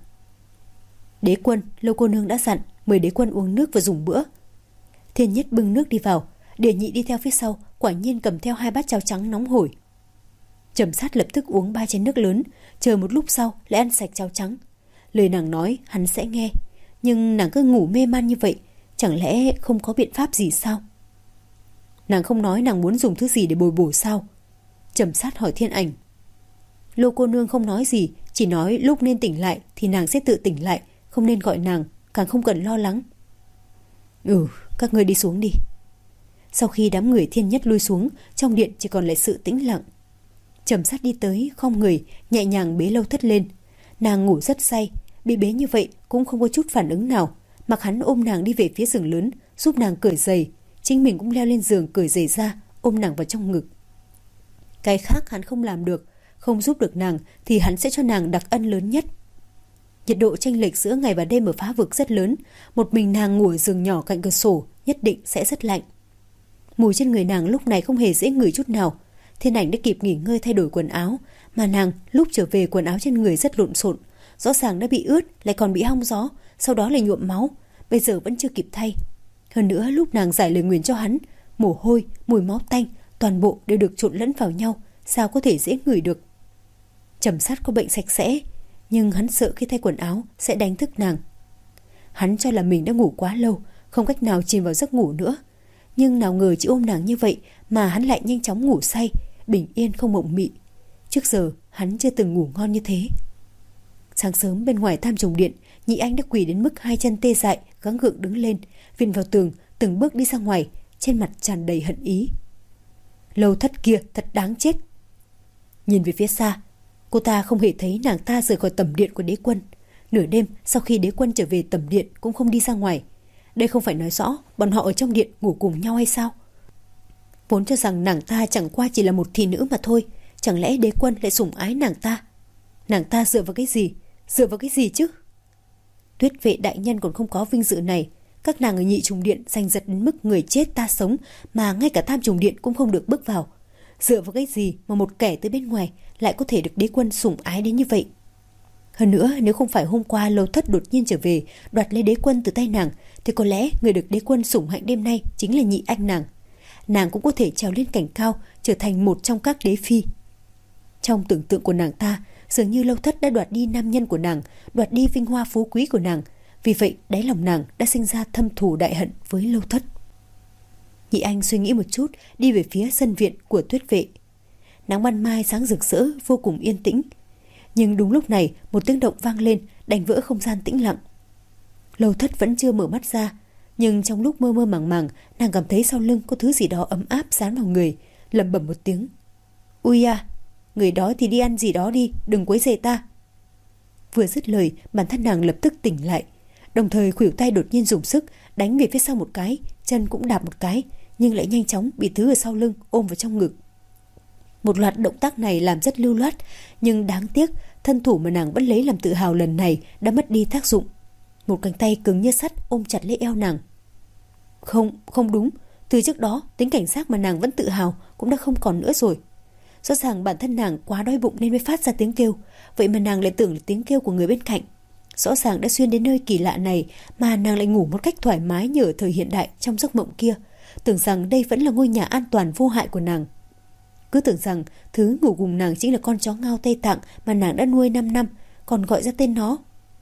S1: Đế quân, Lâu cô nương đã dặn mời đế quân uống nước và dùng bữa. Thiên Nhất bưng nước đi vào, Địa Nhị đi theo phía sau, quả nhiên cầm theo hai bát cháo trắng nóng hổi. Trầm Sát lập tức uống ba chén nước lớn, chờ một lúc sau lại ăn sạch cháo trắng. Lời nàng nói hắn sẽ nghe, nhưng nàng cứ ngủ mê man như vậy, chẳng lẽ không có biện pháp gì sao? Nàng không nói nàng muốn dùng thứ gì để bồi bổ sao? Trầm Sát hỏi Thiên Ảnh. Lô cô nương không nói gì, chỉ nói lúc nên tỉnh lại thì nàng sẽ tự tỉnh lại, không nên gọi nàng, càng không cần lo lắng. Ừ, các ngươi đi xuống đi. Sau khi đám người Thiên Nhất lui xuống, trong điện chỉ còn lại sự tĩnh lặng. Trầm Sát đi tới, khom người, nhẹ nhàng bế Lâu Thất lên. Nàng ngủ rất say, bị bế như vậy cũng không có chút phản ứng nào, mặc hắn ôm nàng đi về phía giường lớn, giúp nàng cởi giày, chính mình cũng leo lên giường cởi giày ra, ôm nàng vào trong ngực. Cái khác hắn không làm được, không giúp được nàng thì hắn sẽ cho nàng đặc ân lớn nhất. Nhiệt độ chênh lệch giữa ngày và đêm ở Phá Vực rất lớn, một mình nàng ngủ ở giường nhỏ cạnh cửa sổ nhất định sẽ rất lạnh. Mùi trên người nàng lúc này không hề dễ ngửi chút nào. Thiên Ảnh đã kịp nghỉ ngơi thay đổi quần áo, mà nàng lúc trở về quần áo trên người rất lộn xộn, rõ ràng đã bị ướt, lại còn bị hong gió, sau đó lại nhuộm máu, bây giờ vẫn chưa kịp thay. Hơn nữa lúc nàng giải lời nguyền cho hắn, mồ hôi, mùi máu tanh, toàn bộ đều được trộn lẫn vào nhau, sao có thể dễ ngửi được. Trầm Sát có bệnh sạch sẽ, nhưng hắn sợ khi thay quần áo sẽ đánh thức nàng. Hắn cho là mình đã ngủ quá lâu, không cách nào chìm vào giấc ngủ nữa. Nhưng nào ngờ chỉ ôm nàng như vậy mà hắn lại nhanh chóng ngủ say, bình yên không mộng mị. Trước giờ hắn chưa từng ngủ ngon như thế. Sáng sớm bên ngoài Tam Trùng Điện, Nhị Anh đã quỳ đến mức hai chân tê dại, gắng gượng đứng lên, viện vào tường, từng bước đi ra ngoài, trên mặt tràn đầy hận ý. Lâu Thất kia thật đáng chết. Nhìn về phía xa, cô ta không hề thấy nàng ta rời khỏi tẩm điện của đế quân. Nửa đêm sau khi đế quân trở về tẩm điện cũng không đi ra ngoài. Đây không phải nói rõ bọn họ ở trong điện ngủ cùng nhau hay sao? Vốn cho rằng nàng ta chẳng qua chỉ là một thị nữ mà thôi, chẳng lẽ đế quân lại sủng ái nàng ta? Nàng ta dựa vào cái gì? Dựa vào cái gì chứ? Tuyết vệ đại nhân còn không có vinh dự này. Các nàng ở Nhị Trùng Điện giành giật đến mức người chết ta sống, mà ngay cả Tam Trùng Điện cũng không được bước vào. Dựa vào cái gì mà một kẻ từ bên ngoài lại có thể được đế quân sủng ái đến như vậy? Hơn nữa, nếu không phải hôm qua Lâu Thất đột nhiên trở về đoạt lấy đế quân từ tay nàng, thì có lẽ người được đế quân sủng hạnh đêm nay chính là Nhị Anh nàng. Nàng cũng có thể trèo lên cảnh cao, trở thành một trong các đế phi. Trong tưởng tượng của nàng ta, dường như Lâu Thất đã đoạt đi nam nhân của nàng, đoạt đi vinh hoa phú quý của nàng. Vì vậy đáy lòng nàng đã sinh ra thâm thù đại hận với Lâu Thất. Nhị Anh suy nghĩ một chút, đi về phía sân viện của Tuyết vệ. Nắng ban mai sáng rực rỡ, vô cùng yên tĩnh. Nhưng đúng lúc này một tiếng động vang lên, đánh vỡ không gian tĩnh lặng. Lâu Thất vẫn chưa mở mắt ra, nhưng trong lúc mơ mơ màng màng, nàng cảm thấy sau lưng có thứ gì đó ấm áp dán vào người, lẩm bẩm một tiếng. Ui à, người đó thì đi ăn gì đó đi, đừng quấy rầy ta. Vừa dứt lời, bản thân nàng lập tức tỉnh lại, đồng thời khuỷu tay đột nhiên dùng sức đánh về phía sau một cái, chân cũng đạp một cái, nhưng lại nhanh chóng bị thứ ở sau lưng ôm vào trong ngực. Một loạt động tác này làm rất lưu loát, nhưng đáng tiếc thân thủ mà nàng vẫn lấy làm tự hào lần này đã mất đi tác dụng. Một cánh tay cứng như sắt ôm chặt lấy eo nàng. Không, không đúng, từ trước đó tính cảnh giác mà nàng vẫn tự hào cũng đã không còn nữa rồi. Rõ ràng bản thân nàng quá đói bụng nên mới phát ra tiếng kêu, vậy mà nàng lại tưởng là tiếng kêu của người bên cạnh. Rõ ràng đã xuyên đến nơi kỳ lạ này mà nàng lại ngủ một cách thoải mái như ở thời hiện đại trong giấc mộng kia, tưởng rằng đây vẫn là ngôi nhà an toàn vô hại của nàng. Cứ tưởng rằng thứ ngủ cùng nàng chính là con chó ngao Tây Tạng mà nàng đã nuôi năm năm, còn gọi ra tên nó.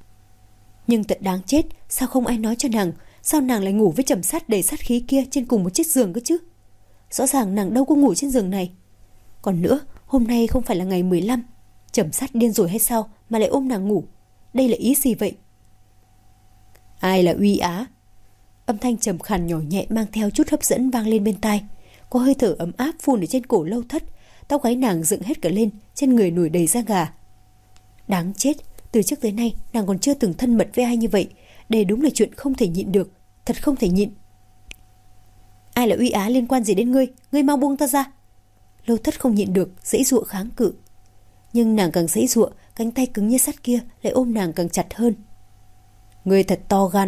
S1: Nhưng thật đáng chết, sao không ai nói cho nàng, sao nàng lại ngủ với Trầm Sát đầy sát khí kia trên cùng một chiếc giường cơ chứ? Rõ ràng nàng đâu có ngủ trên giường này. Còn nữa, hôm nay không phải là ngày mười lăm, Trầm Sát điên rồi hay sao mà lại ôm nàng ngủ? Đây là ý gì vậy? Ai là Uy Á? Âm thanh trầm khàn nhỏ nhẹ mang theo chút hấp dẫn vang lên bên tai. Có hơi thở ấm áp phun ở trên cổ Lâu Thất, tóc gáy nàng dựng hết cả lên, trên người nổi đầy da gà. Đáng chết, từ trước tới nay nàng còn chưa từng thân mật với ai như vậy, Đây đúng là chuyện không thể nhịn được, thật không thể nhịn. Ai là Uy Á liên quan gì đến ngươi? Ngươi mau buông ta ra. Lâu Thất không nhịn được, giãy giụa kháng cự. Nhưng nàng càng giãy giụa, cánh tay cứng như sắt kia lại ôm nàng càng chặt hơn. Ngươi thật to gan.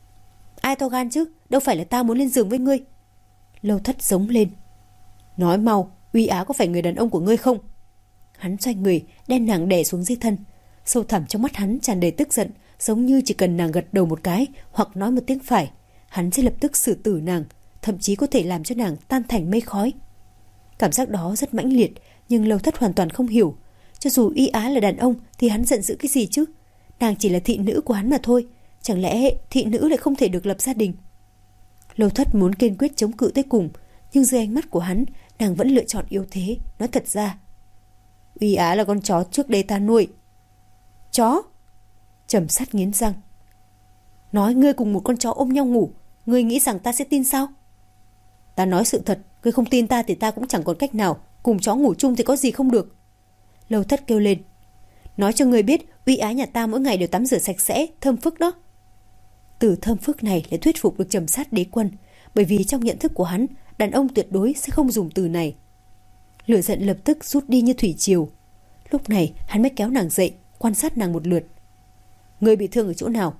S1: Ai to gan chứ? Đâu phải là ta muốn lên giường với ngươi. Lâu Thất giống lên. Nói mau, Uy Á có phải người đàn ông của ngươi không? Hắn xoay người, đem nàng đè xuống dưới thân. Sâu thẳm trong mắt hắn tràn đầy tức giận, giống như chỉ cần nàng gật đầu một cái hoặc nói một tiếng phải, hắn sẽ lập tức xử tử nàng, thậm chí có thể làm cho nàng tan thành mây khói. Cảm giác đó rất mãnh liệt, nhưng Lâu Thất hoàn toàn không hiểu. Cho dù Y Á là đàn ông thì hắn giận dữ cái gì chứ? Nàng chỉ là thị nữ của hắn mà thôi. Chẳng lẽ thị nữ lại không thể được lập gia đình? Lâu Thất muốn kiên quyết chống cự tới cùng, nhưng dưới ánh mắt của hắn, nàng vẫn lựa chọn yếu thế, nói thật ra. Y Á là con chó trước đây ta nuôi. Chó? Trầm Sát nghiến răng. Nói ngươi cùng một con chó ôm nhau ngủ, ngươi nghĩ rằng ta sẽ tin sao? Ta nói sự thật, ngươi không tin ta thì ta cũng chẳng còn cách nào. Cùng chó ngủ chung thì có gì không được. Lâu Thất kêu lên. Nói cho ngươi biết, Uy Á nhà ta mỗi ngày đều tắm rửa sạch sẽ, thơm phức đó. Từ thơm phức này lại thuyết phục được Trầm Sát đế quân, bởi vì trong nhận thức của hắn, đàn ông tuyệt đối sẽ không dùng từ này. Lửa giận lập tức rút đi như thủy triều. Lúc này hắn mới kéo nàng dậy, quan sát nàng một lượt. Ngươi bị thương ở chỗ nào?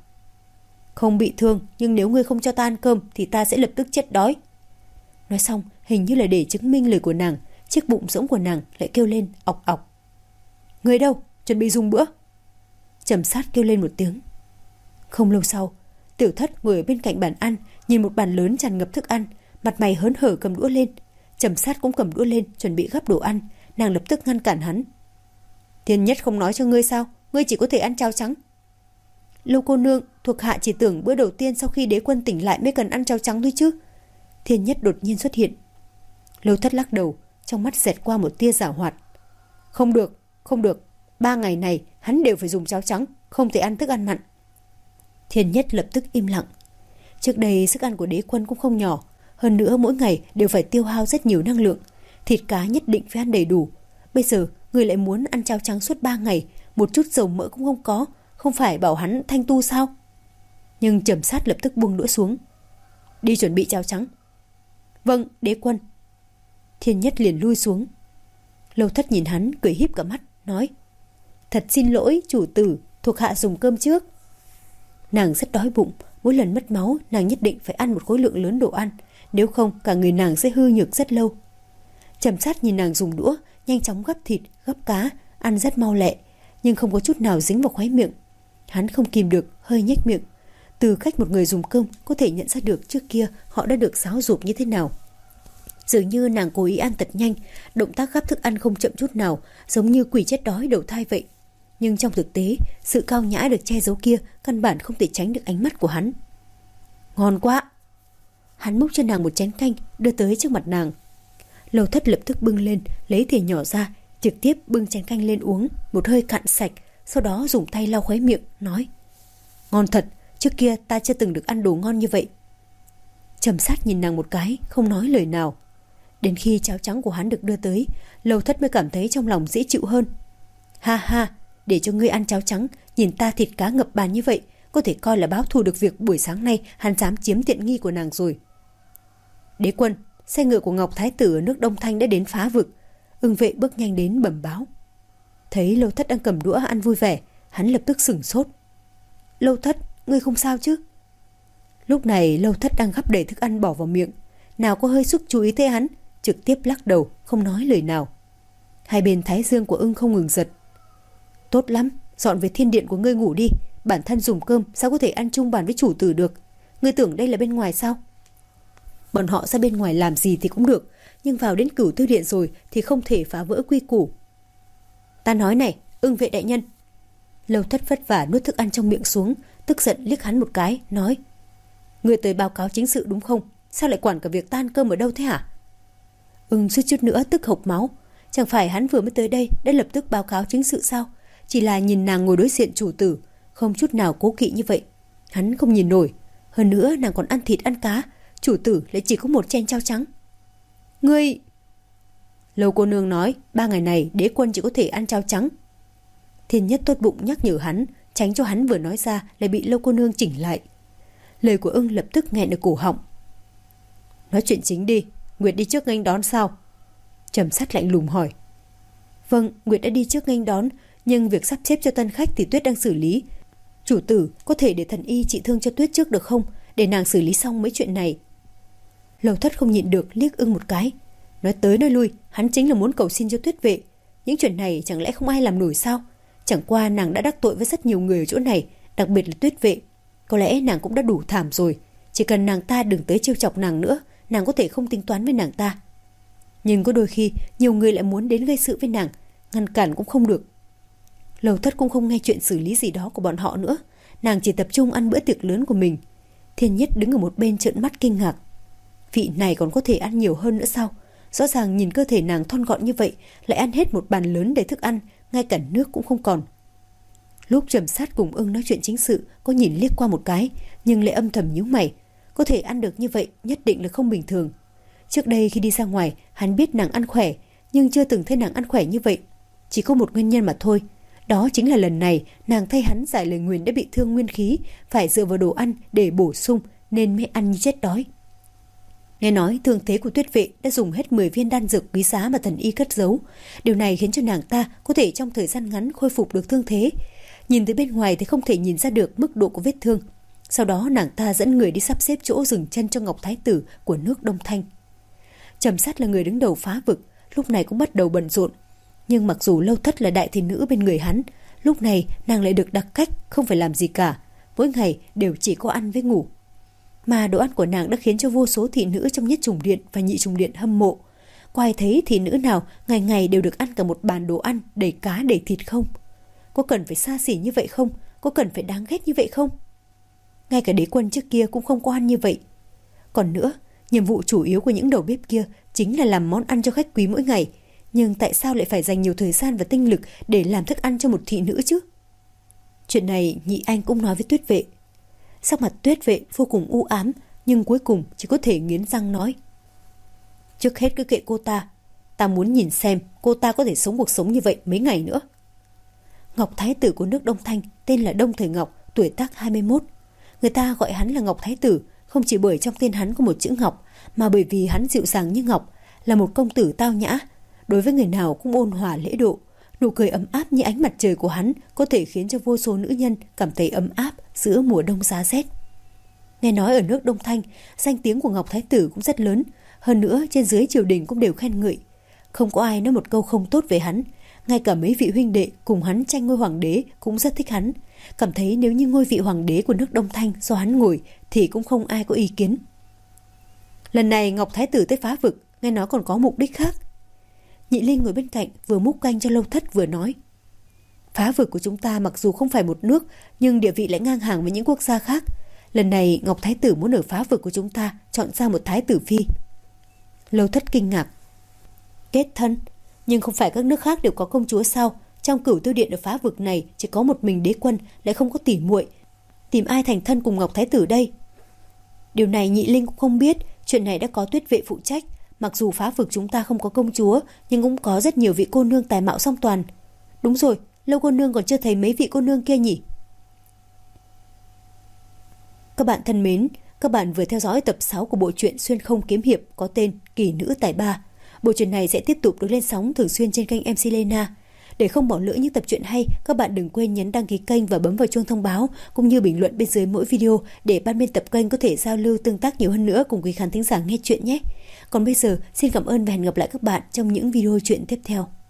S1: Không bị thương, nhưng nếu ngươi không cho ta ăn cơm thì ta sẽ lập tức chết đói. Nói xong, hình như là để chứng minh lời của nàng, chiếc bụng rỗng của nàng lại kêu lên ọc ọc. Ngươi đâu? Chuẩn bị dùng bữa. Trầm Sát kêu lên một tiếng. Không lâu sau, Tiểu Thất ngồi ở bên cạnh bàn ăn, nhìn một bàn lớn tràn ngập thức ăn, mặt mày hớn hở cầm đũa lên. Trầm Sát cũng cầm đũa lên, chuẩn bị gắp đồ ăn. Nàng lập tức ngăn cản hắn. Thiên Nhất không nói cho ngươi sao? Ngươi chỉ có thể ăn cháo trắng. Lâu cô nương, thuộc hạ chỉ tưởng bữa đầu tiên sau khi đế quân tỉnh lại mới cần ăn cháo trắng thôi chứ. Thiên Nhất đột nhiên xuất hiện. Lâu Thất lắc đầu, trong mắt xẹt qua một tia giảo hoạt. Không được, không được. Ba ngày này hắn đều phải dùng cháo trắng, không thể ăn thức ăn mặn. Thiên Nhất lập tức im lặng. Trước đây sức ăn của đế quân cũng không nhỏ, hơn nữa mỗi ngày đều phải tiêu hao rất nhiều năng lượng. Thịt cá nhất định phải ăn đầy đủ. Bây giờ người lại muốn ăn cháo trắng suốt ba ngày, một chút dầu mỡ cũng không có, không phải bảo hắn thanh tu sao? Nhưng Trầm Sát lập tức buông đũa xuống. Đi chuẩn bị cháo trắng. Vâng, đế quân. Thiên Nhất liền lui xuống. Lâu Thất nhìn hắn cười híp cả mắt, nói. Thật xin lỗi chủ tử, thuộc hạ dùng cơm trước. Nàng rất đói bụng, mỗi lần mất máu nàng nhất định phải ăn một khối lượng lớn đồ ăn, nếu không cả người nàng sẽ hư nhược rất lâu. Trầm Sát nhìn nàng dùng đũa, nhanh chóng gắp thịt, gắp cá, ăn rất mau lẹ, nhưng không có chút nào dính vào khóe miệng. Hắn không kìm được, hơi nhếch miệng. Từ cách một người dùng cơm có thể nhận ra được trước kia họ đã được giáo dục như thế nào. Dường như nàng cố ý ăn thật nhanh, động tác gắp thức ăn không chậm chút nào, giống như quỷ chết đói đầu thai vậy. Nhưng trong thực tế, sự cao nhã được che giấu kia căn bản không thể tránh được ánh mắt của hắn. Ngon quá! Hắn múc cho nàng một chén canh, đưa tới trước mặt nàng. Lâu Thất lập tức bưng lên, lấy thìa nhỏ ra, trực tiếp bưng chén canh lên uống, một hơi cạn sạch, sau đó dùng tay lau khóe miệng, nói. Ngon thật, trước kia ta chưa từng được ăn đồ ngon như vậy. Trầm Sát nhìn nàng một cái, không nói lời nào. Đến khi cháo trắng của hắn được đưa tới, Lâu Thất mới cảm thấy trong lòng dễ chịu hơn. Ha ha, để cho ngươi ăn cháo trắng, nhìn ta thịt cá ngập bàn như vậy, có thể coi là báo thù được việc buổi sáng nay hắn dám chiếm tiện nghi của nàng rồi. Đế quân, xe ngựa của Ngọc Thái Tử ở nước Đông Thanh đã đến phá vực. Ưng vệ bước nhanh đến bẩm báo. Thấy Lâu Thất đang cầm đũa ăn vui vẻ, hắn lập tức sửng sốt. Lâu Thất, ngươi không sao chứ? Lúc này Lâu Thất đang gắp đầy thức ăn bỏ vào miệng, nào có hơi sức chú ý tới hắn, trực tiếp lắc đầu, không nói lời nào. Hai bên thái dương của Ưng không ngừng giật. Tốt lắm, dọn về thiên điện của ngươi ngủ đi. Bản thân dùng cơm sao có thể ăn chung bàn với chủ tử được? Ngươi tưởng đây là bên ngoài sao? Bọn họ ra bên ngoài làm gì thì cũng được, nhưng vào đến Cửu Tư Điện rồi thì không thể phá vỡ quy củ. Ta nói này, Ưng vệ đại nhân. Lâu Thất vất vả nuốt thức ăn trong miệng xuống, tức giận liếc hắn một cái, nói. Ngươi tới báo cáo chính sự đúng không? Sao lại quản cả việc ta ăn cơm ở đâu thế hả? Ưng suýt chút nữa tức hộc máu. Chẳng phải hắn vừa mới tới đây đã lập tức báo cáo chính sự sao? Chỉ là nhìn nàng ngồi đối diện chủ tử, không chút nào cố kỵ như vậy, hắn không nhìn nổi. Hơn nữa nàng còn ăn thịt ăn cá, chủ tử lại chỉ có một chén cháo trắng. Ngươi... Lâu cô nương nói ba ngày này đế quân chỉ có thể ăn cháo trắng. Thiên Nhất tốt bụng nhắc nhở hắn, tránh cho hắn vừa nói ra lại bị Lâu cô nương chỉnh lại. Lời của ưng lập tức nghẹn ở cổ họng. Nói chuyện chính đi, Nguyệt đi trước nghênh đón sao? Trầm Sắt lạnh lùng hỏi. Vâng, Nguyệt đã đi trước nghênh đón, nhưng việc sắp xếp cho tân khách thì Tuyết đang xử lý. Chủ tử, có thể để thần y trị thương cho Tuyết trước được không? Để nàng xử lý xong mấy chuyện này. Lầu Thất không nhịn được liếc ưng một cái. Nói tới nói lui, hắn chính là muốn cầu xin cho Tuyết vệ. Những chuyện này chẳng lẽ không ai làm nổi sao? Chẳng qua nàng đã đắc tội với rất nhiều người ở chỗ này, đặc biệt là Tuyết vệ. Có lẽ nàng cũng đã đủ thảm rồi. Chỉ cần nàng ta đừng tới trêu chọc nàng nữa, nàng có thể không tính toán với nàng ta. Nhưng có đôi khi nhiều người lại muốn đến gây sự với nàng, ngăn cản cũng không được. Lầu Thất cũng không nghe chuyện xử lý gì đó của bọn họ nữa. Nàng chỉ tập trung ăn bữa tiệc lớn của mình. Thiên Nhất đứng ở một bên trợn mắt kinh ngạc. Vị này còn có thể ăn nhiều hơn nữa sao? Rõ ràng nhìn cơ thể nàng thon gọn như vậy, lại ăn hết một bàn lớn đầy thức ăn, ngay cả nước cũng không còn. Lúc Trầm Sát cùng ưng nói chuyện chính sự, có nhìn liếc qua một cái, nhưng lại âm thầm nhíu mày. Có thể ăn được như vậy nhất định là không bình thường. Trước đây khi đi ra ngoài, hắn biết nàng ăn khỏe, nhưng chưa từng thấy nàng ăn khỏe như vậy. Chỉ có một nguyên nhân mà thôi. Đó chính là lần này nàng thay hắn giải lời nguyền đã bị thương nguyên khí, phải dựa vào đồ ăn để bổ sung nên mới ăn như chết đói. Nghe nói thương thế của Tuyết vệ đã dùng hết mười viên đan dược quý giá mà thần y cất giấu. Điều này khiến cho nàng ta có thể trong thời gian ngắn khôi phục được thương thế. Nhìn từ bên ngoài thì không thể nhìn ra được mức độ của vết thương. Sau đó nàng ta dẫn người đi sắp xếp chỗ dừng chân cho Ngọc Thái Tử của nước Đông Thanh. Trầm Sát là người đứng đầu phá vực, lúc này cũng bắt đầu bận rộn. Nhưng mặc dù Lâu Thất là đại thị nữ bên người hắn, lúc này nàng lại được đặc cách không phải làm gì cả, mỗi ngày đều chỉ có ăn với ngủ. Mà đồ ăn của nàng đã khiến cho vô số thị nữ trong Nhất Trùng Điện và Nhị Trùng Điện hâm mộ. Có ai thấy thị nữ nào ngày ngày đều được ăn cả một bàn đồ ăn đầy cá đầy thịt không? Có cần phải xa xỉ như vậy không? Có cần phải đáng ghét như vậy không? Ngay cả đế quân trước kia cũng không có ăn như vậy. Còn nữa, nhiệm vụ chủ yếu của những đầu bếp kia chính là làm món ăn cho khách quý mỗi ngày. Nhưng tại sao lại phải dành nhiều thời gian và tinh lực để làm thức ăn cho một thị nữ chứ? Chuyện này Nhị Anh cũng nói với Tuyết vệ. Sắc mặt Tuyết vệ vô cùng u ám, nhưng cuối cùng chỉ có thể nghiến răng nói. Trước hết cứ kệ cô ta. Ta muốn nhìn xem cô ta có thể sống cuộc sống như vậy mấy ngày nữa. Ngọc Thái Tử của nước Đông Thanh tên là Đông Thời Ngọc, tuổi tác hai mươi mốt. Người ta gọi hắn là Ngọc Thái Tử không chỉ bởi trong tên hắn có một chữ Ngọc, mà bởi vì hắn dịu dàng như ngọc, là một công tử tao nhã, đối với người nào cũng ôn hòa lễ độ. Nụ cười ấm áp như ánh mặt trời của hắn có thể khiến cho vô số nữ nhân cảm thấy ấm áp giữa mùa đông giá rét. Nghe nói ở nước Đông Thanh, danh tiếng của Ngọc Thái Tử cũng rất lớn, hơn nữa trên dưới triều đình cũng đều khen ngợi. Không có ai nói một câu không tốt về hắn, ngay cả mấy vị huynh đệ cùng hắn tranh ngôi hoàng đế cũng rất thích hắn, cảm thấy nếu như ngôi vị hoàng đế của nước Đông Thanh do hắn ngồi thì cũng không ai có ý kiến. Lần này Ngọc Thái Tử tới phá vực, nghe nói còn có mục đích khác. Nhị Linh ngồi bên cạnh vừa múc canh cho Lâu Thất vừa nói. Phá vực của chúng ta mặc dù không phải một nước, nhưng địa vị lại ngang hàng với những quốc gia khác. Lần này Ngọc Thái Tử muốn ở phá vực của chúng ta chọn ra một thái tử phi. Lâu Thất kinh ngạc. Kết thân? Nhưng không phải các nước khác đều có công chúa sao? Trong Cửu Tiêu Điện ở phá vực này chỉ có một mình đế quân, lại không có tỉ muội. Tìm ai thành thân cùng Ngọc Thái Tử đây? Điều này Nhị Linh cũng không biết. Chuyện này đã có Tuyết vệ phụ trách. Mặc dù phá vực chúng ta không có công chúa, nhưng cũng có rất nhiều vị cô nương tài mạo song toàn. Đúng rồi, Lâu cô nương còn chưa thấy mấy vị cô nương kia nhỉ? Các bạn thân mến, các bạn vừa theo dõi tập sáu của bộ truyện Xuyên Không Kiếm Hiệp có tên Kỳ Nữ Tài Ba. Bộ truyện này sẽ tiếp tục được lên sóng thường xuyên trên kênh em xê Lena. Để không bỏ lỡ những tập truyện hay, các bạn đừng quên nhấn đăng ký kênh và bấm vào chuông thông báo, cũng như bình luận bên dưới mỗi video để ban biên tập kênh có thể giao lưu tương tác nhiều hơn nữa cùng quý khán thính giả nghe truyện nhé. Còn bây giờ, xin cảm ơn và hẹn gặp lại các bạn trong những video truyện tiếp theo.